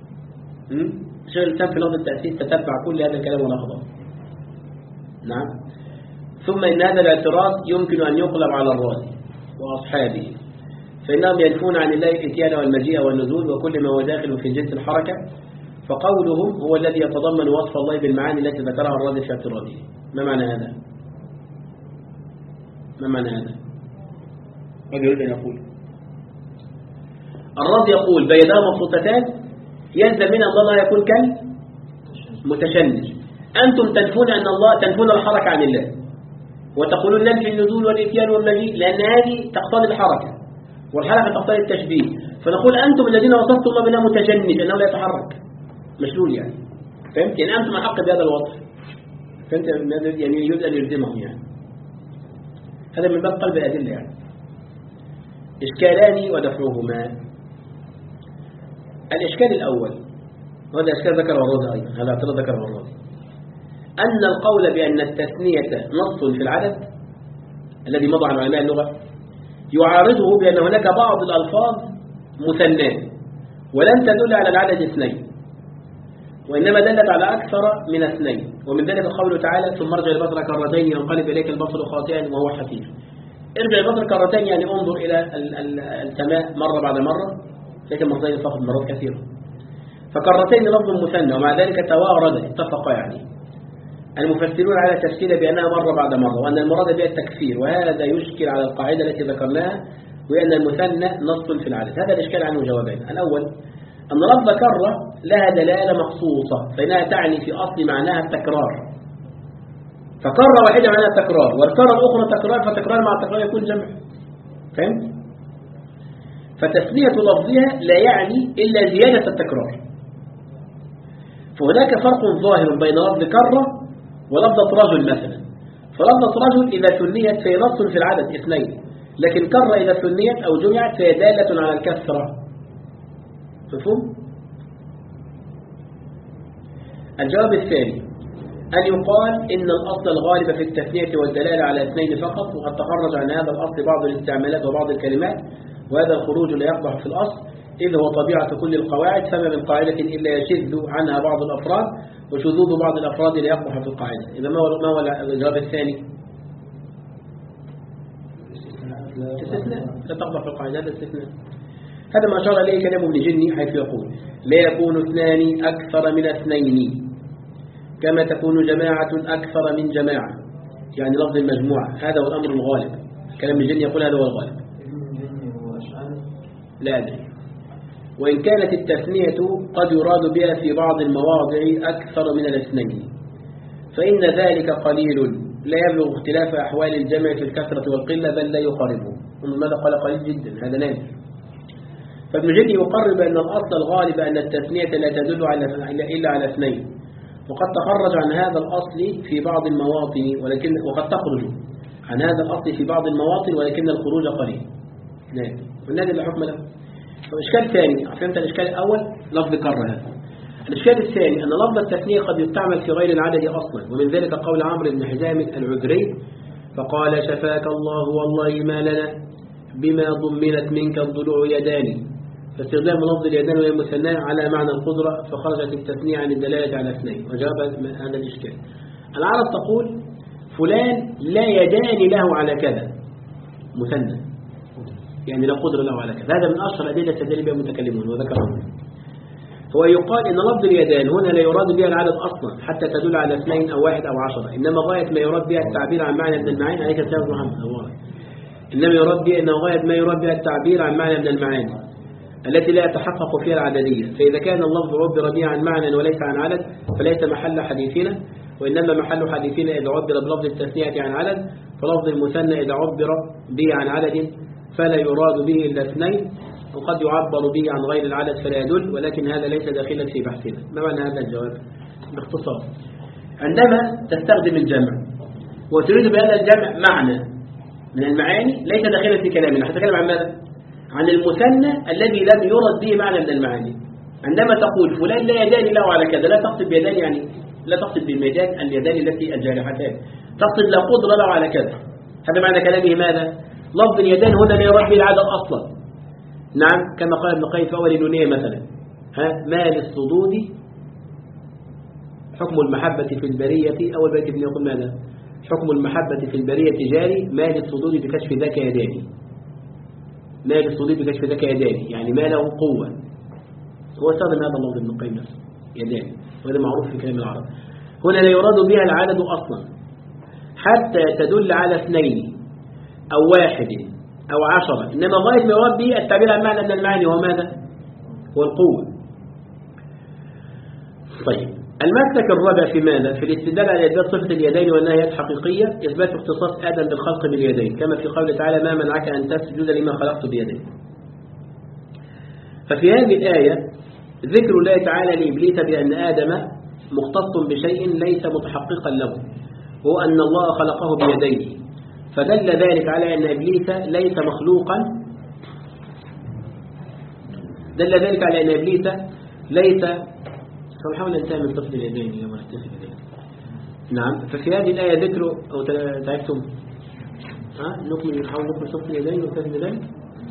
شيخ الإسلام في نظر التأسيس تتبع كل هذا الكلام ونقضه. نعم. ثم إن هذا الاعتراض يمكن أن يقلب على الرازي وأصحابه، فإنهم ينفون عن الله الإتيان والمجيء والنزول وكل ما هو داخل في جنس الحركة، فقولهم هو الذي يتضمن وصف الله بالمعاني التي ذكرها الرازي في اعتراضه. ما معنى هذا؟ ما معنى هذا؟ ما يريد أن يقول؟ الرازي يقول بيداه مبسوطتان يلزم من أن الله يكون كالمتشنج. أنتم تنفون أن الله تنفون الحركة عن الله، وتقولون ننفي النزول والإتيان والمجيء لأن هذه تقتضي الحركة والحركة تقتضي التشبيه، فنقول أنتم الذين وصفتم الله بأنه متجند أنه لا يتحرك مشلول يعني. فهمت؟ يعني أنتم أحق بهذا الوصف. فهمت؟ يعني يريد أن يلزمهم يعني. هذا من باب قلب الأدلة يعني. إشكالان ودفعهما. الإشكال الأول وهذا إشكال ذكره الرازي أيضا، هذا اعتراض ذكره الرازي، أن القول بأن التثنية نص في العدد الذي مضى عن علماء اللغة يعارضه بأن هناك بعض الألفاظ مثنى ولن تدل على العدد اثنين، وإنما دلت على أكثر من اثنين، ومن ذلك قوله تعالى ثم ارجع البصر كرتين ينقلب إليك البصر خاطئا وهو حسير. ارجع البصر كرتين يعني انظر إلى السماء مرة بعد مرة، لكن مرتين فقط مرات كثيرة، فكرتين لفظ مثنى ومع ذلك توارد اتفق يعني المفسرون على تفسير بأنها مرة بعد مرة، وأن المراد بها التكفير، وهذا يشكل على القاعدة التي ذكرناها وأن المثنى نص في العدد. هذا الإشكال عنه جوابين. الأول أن لفظ كرة لها دلالة مخصوصة، فإنها تعني في أصل معناها التكرار، فكرة واحدة معناها التكرار، والكرة الأخرى تكرار، فتكرار مع التكرار يكون جمع. فهمت؟ فتثنية لفظها لا يعني إلا زيادة التكرار. فهناك فرق ظاهر بين لفظ كرة ولفظة رجل مثلا. فلفظة رجل إذا ثنيت فهي نص في العدد اثنين، لكن كرة إذا ثنيت أو جمعت فهي دالة على الكثرة. مفهوم؟ الجواب الثاني أن يقال إن الأصل الغالب في التثنية والدلالة على اثنين فقط، وقد تخرج عن هذا الأصل بعض الاستعمالات وبعض الكلمات، وهذا الخروج لا يقبح في الأصل إذ هو طبيعة كل القواعد، فما من قاعدة إلا يشذ عنها بعض الأفراد، وشذوذ بعض الأفراد لا يقبح في القاعدة. إذا ما هو الجواب الثاني؟ استثناء لا تقبح في القاعدة، هذا استثناء. هذا ما أشار إليه كلام ابن جني حيث يقول لا يكون اثنان أكثر من اثنين كما تكون جماعة أكثر من جماعة، يعني لفظ المجموعة، هذا هو الأمر الغالب. كلام ابن جني يقول هذا هو الغالب. لا أدري. وإن كانت التثنية قد يراد بها في بعض المواضع أكثر من الاثنين فإن ذلك قليل لا يبلغ اختلاف أحوال الجمع في الكثرة والقلة بل لا يقاربه. ماذا قال قليل جدا؟ هذا نادر. فابن جني يقرب أن الأصل الغالب أن التثنية لا تدل على إلا على اثنين، وقد تخرج عن هذا الأصل في بعض المواطن ولكن وقد تخرج عن هذا الأصل في بعض المواطن ولكن الخروج قليل. نعم. والنادر لا حكم له. الإشكال الثاني، فهمت الإشكال الأول لفظ كره هذا. الإشكال الثاني أن لفظ التثنية قد يستعمل في غير العدد أصلا، ومن ذلك قول عمرو بن حزام العذري فقال شفاك الله والله ما لنا بما ضمنت منك الضلوع يدان، فاستخدام لفظ اليدان وهي مثنى على معنى القدرة، فخرجت التثنية عن الدلالة على اثنين، وجاب هذا الإشكال. العرب تقول فلان لا يدان له على كذا، مثنى يعني لا قدر له على كذا. هذا من أشهر أدلة استدل بها المتكلمون وذكرهم. هو يقال إن لفظ اليدان هنا لا يراد بها العدد أصلا حتى تدل على اثنين أو واحد أو عشرة، إنما غاية ما يراد بها التعبير عن معنى من المعاني. عليك السلام محمد الله. إنما يراد بها إنه غاية ما يراد بها التعبير عن معنى من المعاني التي لا يتحقق فيها العددية، فإذا كان اللفظ عبر به عن معنى وليس عن عدد فليس محل حديثنا، وإنما محل حديثنا إذا عبر بلفظ التثنية عن عدد، فلفظ المثنى إذا عبر به عن عدد فلا يراد به إلا اثنين، وقد يعبر به عن غير العدد فلا يدل، ولكن هذا ليس داخلا في بحثنا. ما معنى هذا الجواب؟ باختصار عندما تستخدم الجمع وتريد بهذا الجمع معنى من المعاني ليس داخلا في كلامنا، هتكلم عن ماذا؟ عن المثنى الذي لم يرد به معنى من المعاني. عندما تقول فلان لا يدان له على كذا، لا تقصد بيدان يعني لا تقصد بالميدان اليدان التي الجارحتان، تقصد لا قدر له على كذا. هذا معنى كلامه ماذا؟ لفظ اليدان هنا لا يرد به العدد أصلا. نعم، كما قال ابن القيم في أول النونية مثلا، ها ما للصدود حكم المحبة في البرية. أول بيت ابن يقول ماذا؟ حكم المحبة في البرية جاري، ما للصدود بكشف ذاك يداني. ما للصدود بكشف ذاك يداني يعني ما له قوة. هو استخدم هذا اللفظ ابن القيم نفسه يداني، وهذا معروف في كلام العرب. هنا لا يراد بها العدد أصلا حتى تدل على اثنين أو واحد أو عشرة، إنما غاية ما يراد به التعبير عن معنى من المعاني هو ماذا؟ هو القوة. طيب المسلك الرابع في ماذا؟ في الاستدلال على إثبات صفة اليدين والنهايات الحقيقية، إثبات اختصاص آدم بالخلق باليدين كما في قوله تعالى ما منعك أن تسجد لما خلقت بيدين. ففي هذه الآية ذكر الله تعالى لإبليس بأن آدم مختص بشيء ليس متحققا له، وهو أن الله خلقه بيديه، فدل ذلك على أن إبليس ليس مخلوقا دل ذلك على أن إبليس ليس فنحاول أن ننتهي من صفة اليدين لما نستفيد اليدين. نعم. ففي هذه الآية ذكر أو تعبتم ها نكمل نحاول نكمل صفة اليدين ونستفيد اليدين.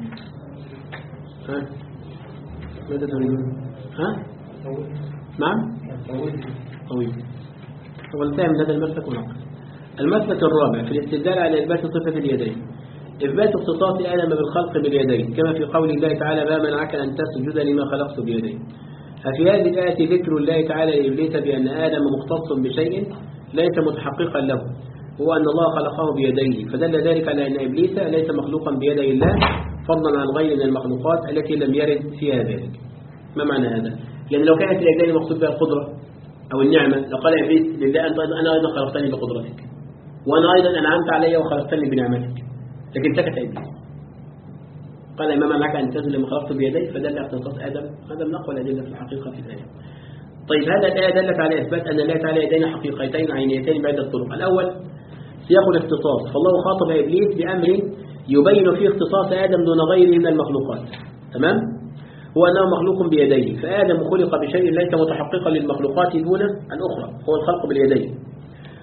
ها ماذا تريدون؟ ها نعم طويل. وننتهي من هذا المسلك ونقل. المسلك الرابع في الاستدلال على إثبات صفة اليدين، إثبات اختصاص آدم بالخلق باليدين كما في قول الله تعالى ما منعك أن تسجد لما خلقت بيدين. ففي هذه الآية ذكر الله تعالى لإبليس بأن آدم مختص بشيء ليس متحققا له، هو أن الله خلقه بيديه، فدل ذلك على أن إبليس ليس مخلوقا بيدي الله فضلا عن غير من المخلوقات التي لم يرد فيها ذلك. ما معنى هذا؟ لأن لو كانت اليدين مقصود بها القدرة أو النعمة لقال إبليس لله أنت أنا أيضا خلقتني بقدرتك وأنا أيضا أنعمت علي وخلقتني بنعمتك، لكن سكت إبليس قال إمام لك أن تزل لما خلقت بيدي، فدل اختصاص آدم. هذا من أقوى الأدلة في الحقيقة في الآية. طيب هذا الآية دلت على إثبات أن الله تعالى يدين حقيقتين عينيتين بعدة طرق. الأول سياق الاختصاص، فالله خاطب إبليس بأمر يبين فيه اختصاص آدم دون غيره من المخلوقات، تمام؟ هو أنه مخلوق بيديه، فآدم خلق بشيء ليس متحققا للمخلوقات دون الأخرى، هو الخلق باليدين.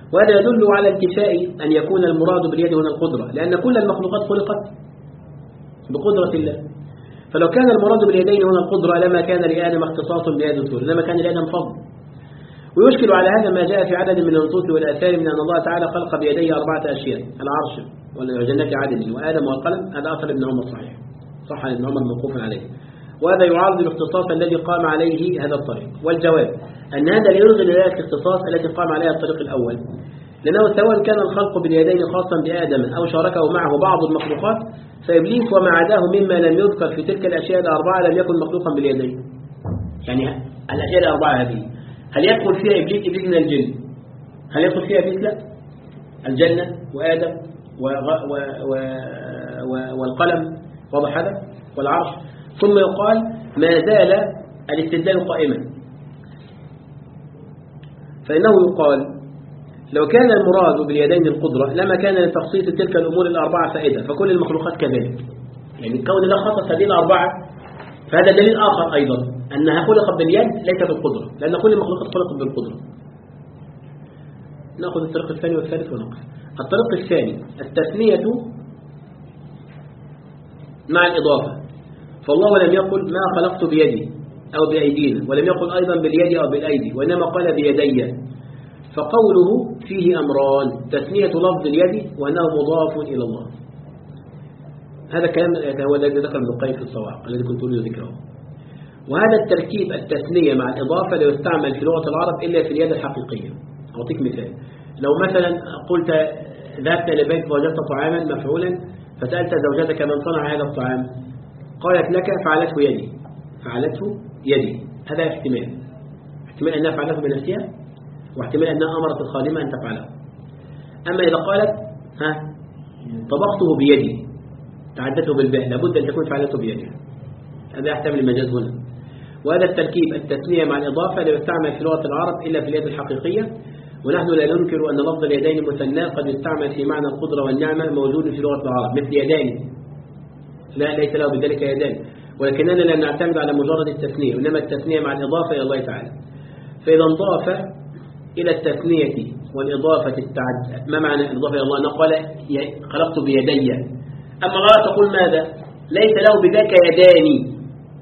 وهذا يدل على انتفاء أن يكون المراد باليد هنا القدرة، لأن كل المخلوقات خلقت بقدرة الله. فلو كان المراد باليدين هنا القدرة لما كان لآدم اختصاص بهذه الصورة، لما كان لآدم فضل. ويشكل على هذا ما جاء في عدد من النصوص والآثار من أن الله تعالى خلق بيديه أربعة أشياء: العرش والجنة عدن وآدم والقلم. هذا أثر ابن عمر صحيح، صح عن ابن عمر موقوف عليه، وهذا يعارض الاختصاص الذي قام عليه هذا الطريق. والجواب أن هذا يلغي دلالة الاختصاص التي قام عليها الطريق الأول، لأنه سواء كان الخلق باليدين خاصا بآدم أو شاركه معه بعض المخلوقات، فإبليس وما عداه مما لم يذكر في تلك الأشياء الأربعة لم يكن مخلوقا باليدين. يعني الأشياء الأربعة هذه هل يدخل فيها إبليس؟ إبليس من الجن. هل يدخل فيها إبليس؟ لا. الجنة وآدم و و و و والقلم، واضح هذا، والعرش. ثم يقال ما زال الاستدلال قائما، فإنه يقال لو كان المراد باليدين القدرة لما كان لتخصيص تلك الأمور الأربعة فائدة، فكل المخلوقات كذلك. يعني كون الله خصص هذه الأربعة فهذا دليل آخر أيضا أنها خلقت باليد ليس بالقدرة، لأن كل المخلوقات خلقت بالقدرة. نأخذ الطريق الثاني والثالث ونقف. الطريق الثاني التثنية مع الإضافة، فالله لم يقل ما خلقت بيدي أو بأيدينا، ولم يقل أيضا باليد أو بالأيدي، وإنما قال بيدي. فقوله فيه أمران: تثنية لفظ اليد وأنه مضاف إلى الله. هذا كلام هو الذي ذكر ابن القيم في الصواعق الذي كنت أريد ذكره. وهذا التركيب التثنية مع الإضافة لا يستعمل في لغة العرب إلا في اليد الحقيقية. أعطيك مثال: لو مثلا قلت ذهبت إلى البيت فوجدت طعاما مفعولا، فسألت زوجتك من صنع هذا الطعام؟ قالت لك فعلته يدي. فعلته يدي، هذا احتمال احتمال أنها فعلته بنفسها، واحتمال أنها أمرت الخادمة أن تفعله. أما إذا قالت ها طبخته بيدي، تعدته بالباء، لابد أن تكون فعلته بيدها. هذا يحتمل المجاز هنا. وهذا التركيب التثنية مع الإضافة لا يستعمل في لغة العرب إلا في اليد الحقيقية، ونحن لا ننكر أن لفظ اليدين مثنى قد يستعمل في معنى القدرة والنعمة موجود في لغة العرب، مثل يدان، لا ليس له بذلك يدان، ولكننا لا نعتمد على مجرد التثنية، وإنما التثنية مع الإضافة إلى الله تعالى. فإذا انضاف إلى التثنية والإضافة التعد، ما معنى الإضافة إلى الله؟ أنه قال خلقت بيدي. أما الله تقول ماذا؟ ليس له بذاك يداني،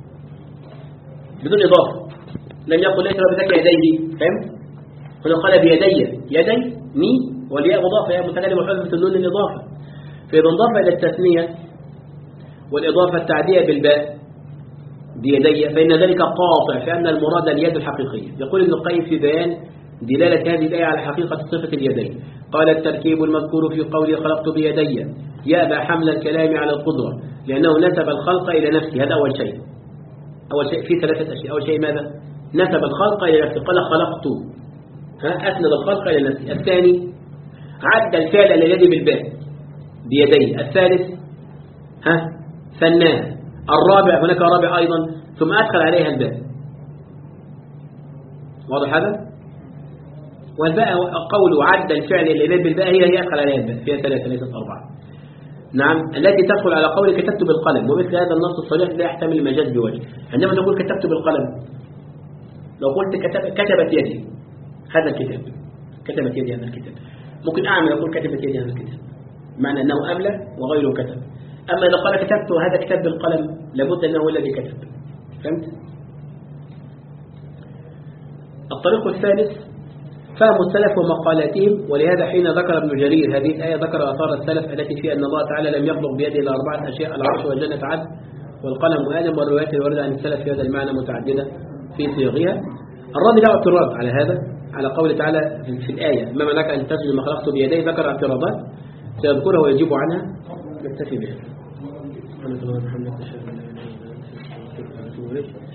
بدون إضافة. لم يقل ليس له بذاك يديه، فهمت؟ هنا قال بيدي، يدي ني والياء مضافة، يا متكلم وحذف النون الإضافة. فإذا انضاف إلى التثنية والإضافة التعدية بالباء بيدي، فإن ذلك قاطع في أن المراد اليد الحقيقية. يقول ابن القيم في بيان دلالة هذه الآية على حقيقة صفة اليدين، قال: التركيب المذكور في قوله خلقت بيدي يأبى حمل الكلام على القدرة، لأنه نسب الخلق إلى نفسه. هذا أول شيء. أول شيء في ثلاثة أشياء. أول شيء ماذا؟ نسب الخلق إلى نفسه، قال خلقت، ها أسند الخلق إلى نفسه. الثاني عد الفعل إلى اليد بالباء بيدي. الثالث ها ثناه. الرابع هناك رابع أيضا، ثم أدخل عليها الباء. واضح هذا؟ والباء قوله عد الفعل إلى اليد بالباء هي هي أدخل عليها الباء، فيها ثلاثة ليست أربعة. نعم، التي تدخل على قول كتبت بالقلم، ومثل هذا النص الصريح لا يحتمل المجاز بوجه. عندما تقول كتبت بالقلم، لو قلت كتب كتبت يدي هذا الكتاب، كتبت يدي هذا الكتاب، ممكن أعمل أقول كتبت يدي هذا الكتاب، معنى أنه أملى وغيره كتب. أما إذا قال كتبت هذا كتاب بالقلم لابد أنه هو الذي كتب. فهمت؟ الطريق الثالث فهم السلف ومقالاتهم، ولهذا حين ذكر ابن جرير هذه الآية ذكر آثار السلف التي فيها أن الله تعالى لم يخلق بيده إلا أربعة أشياء: العرش والجنة عدن والقلم وآدم. والروايات الواردة عن السلف في هذا المعنى متعددة في صيغها. الرد له اعتراض على هذا، على قول تعالى في الآية: ما منعك أن تسجد ما خلقت بيدي. ذكر اعتراضات سيذكرها ويجيب عنها، نكتفي بها.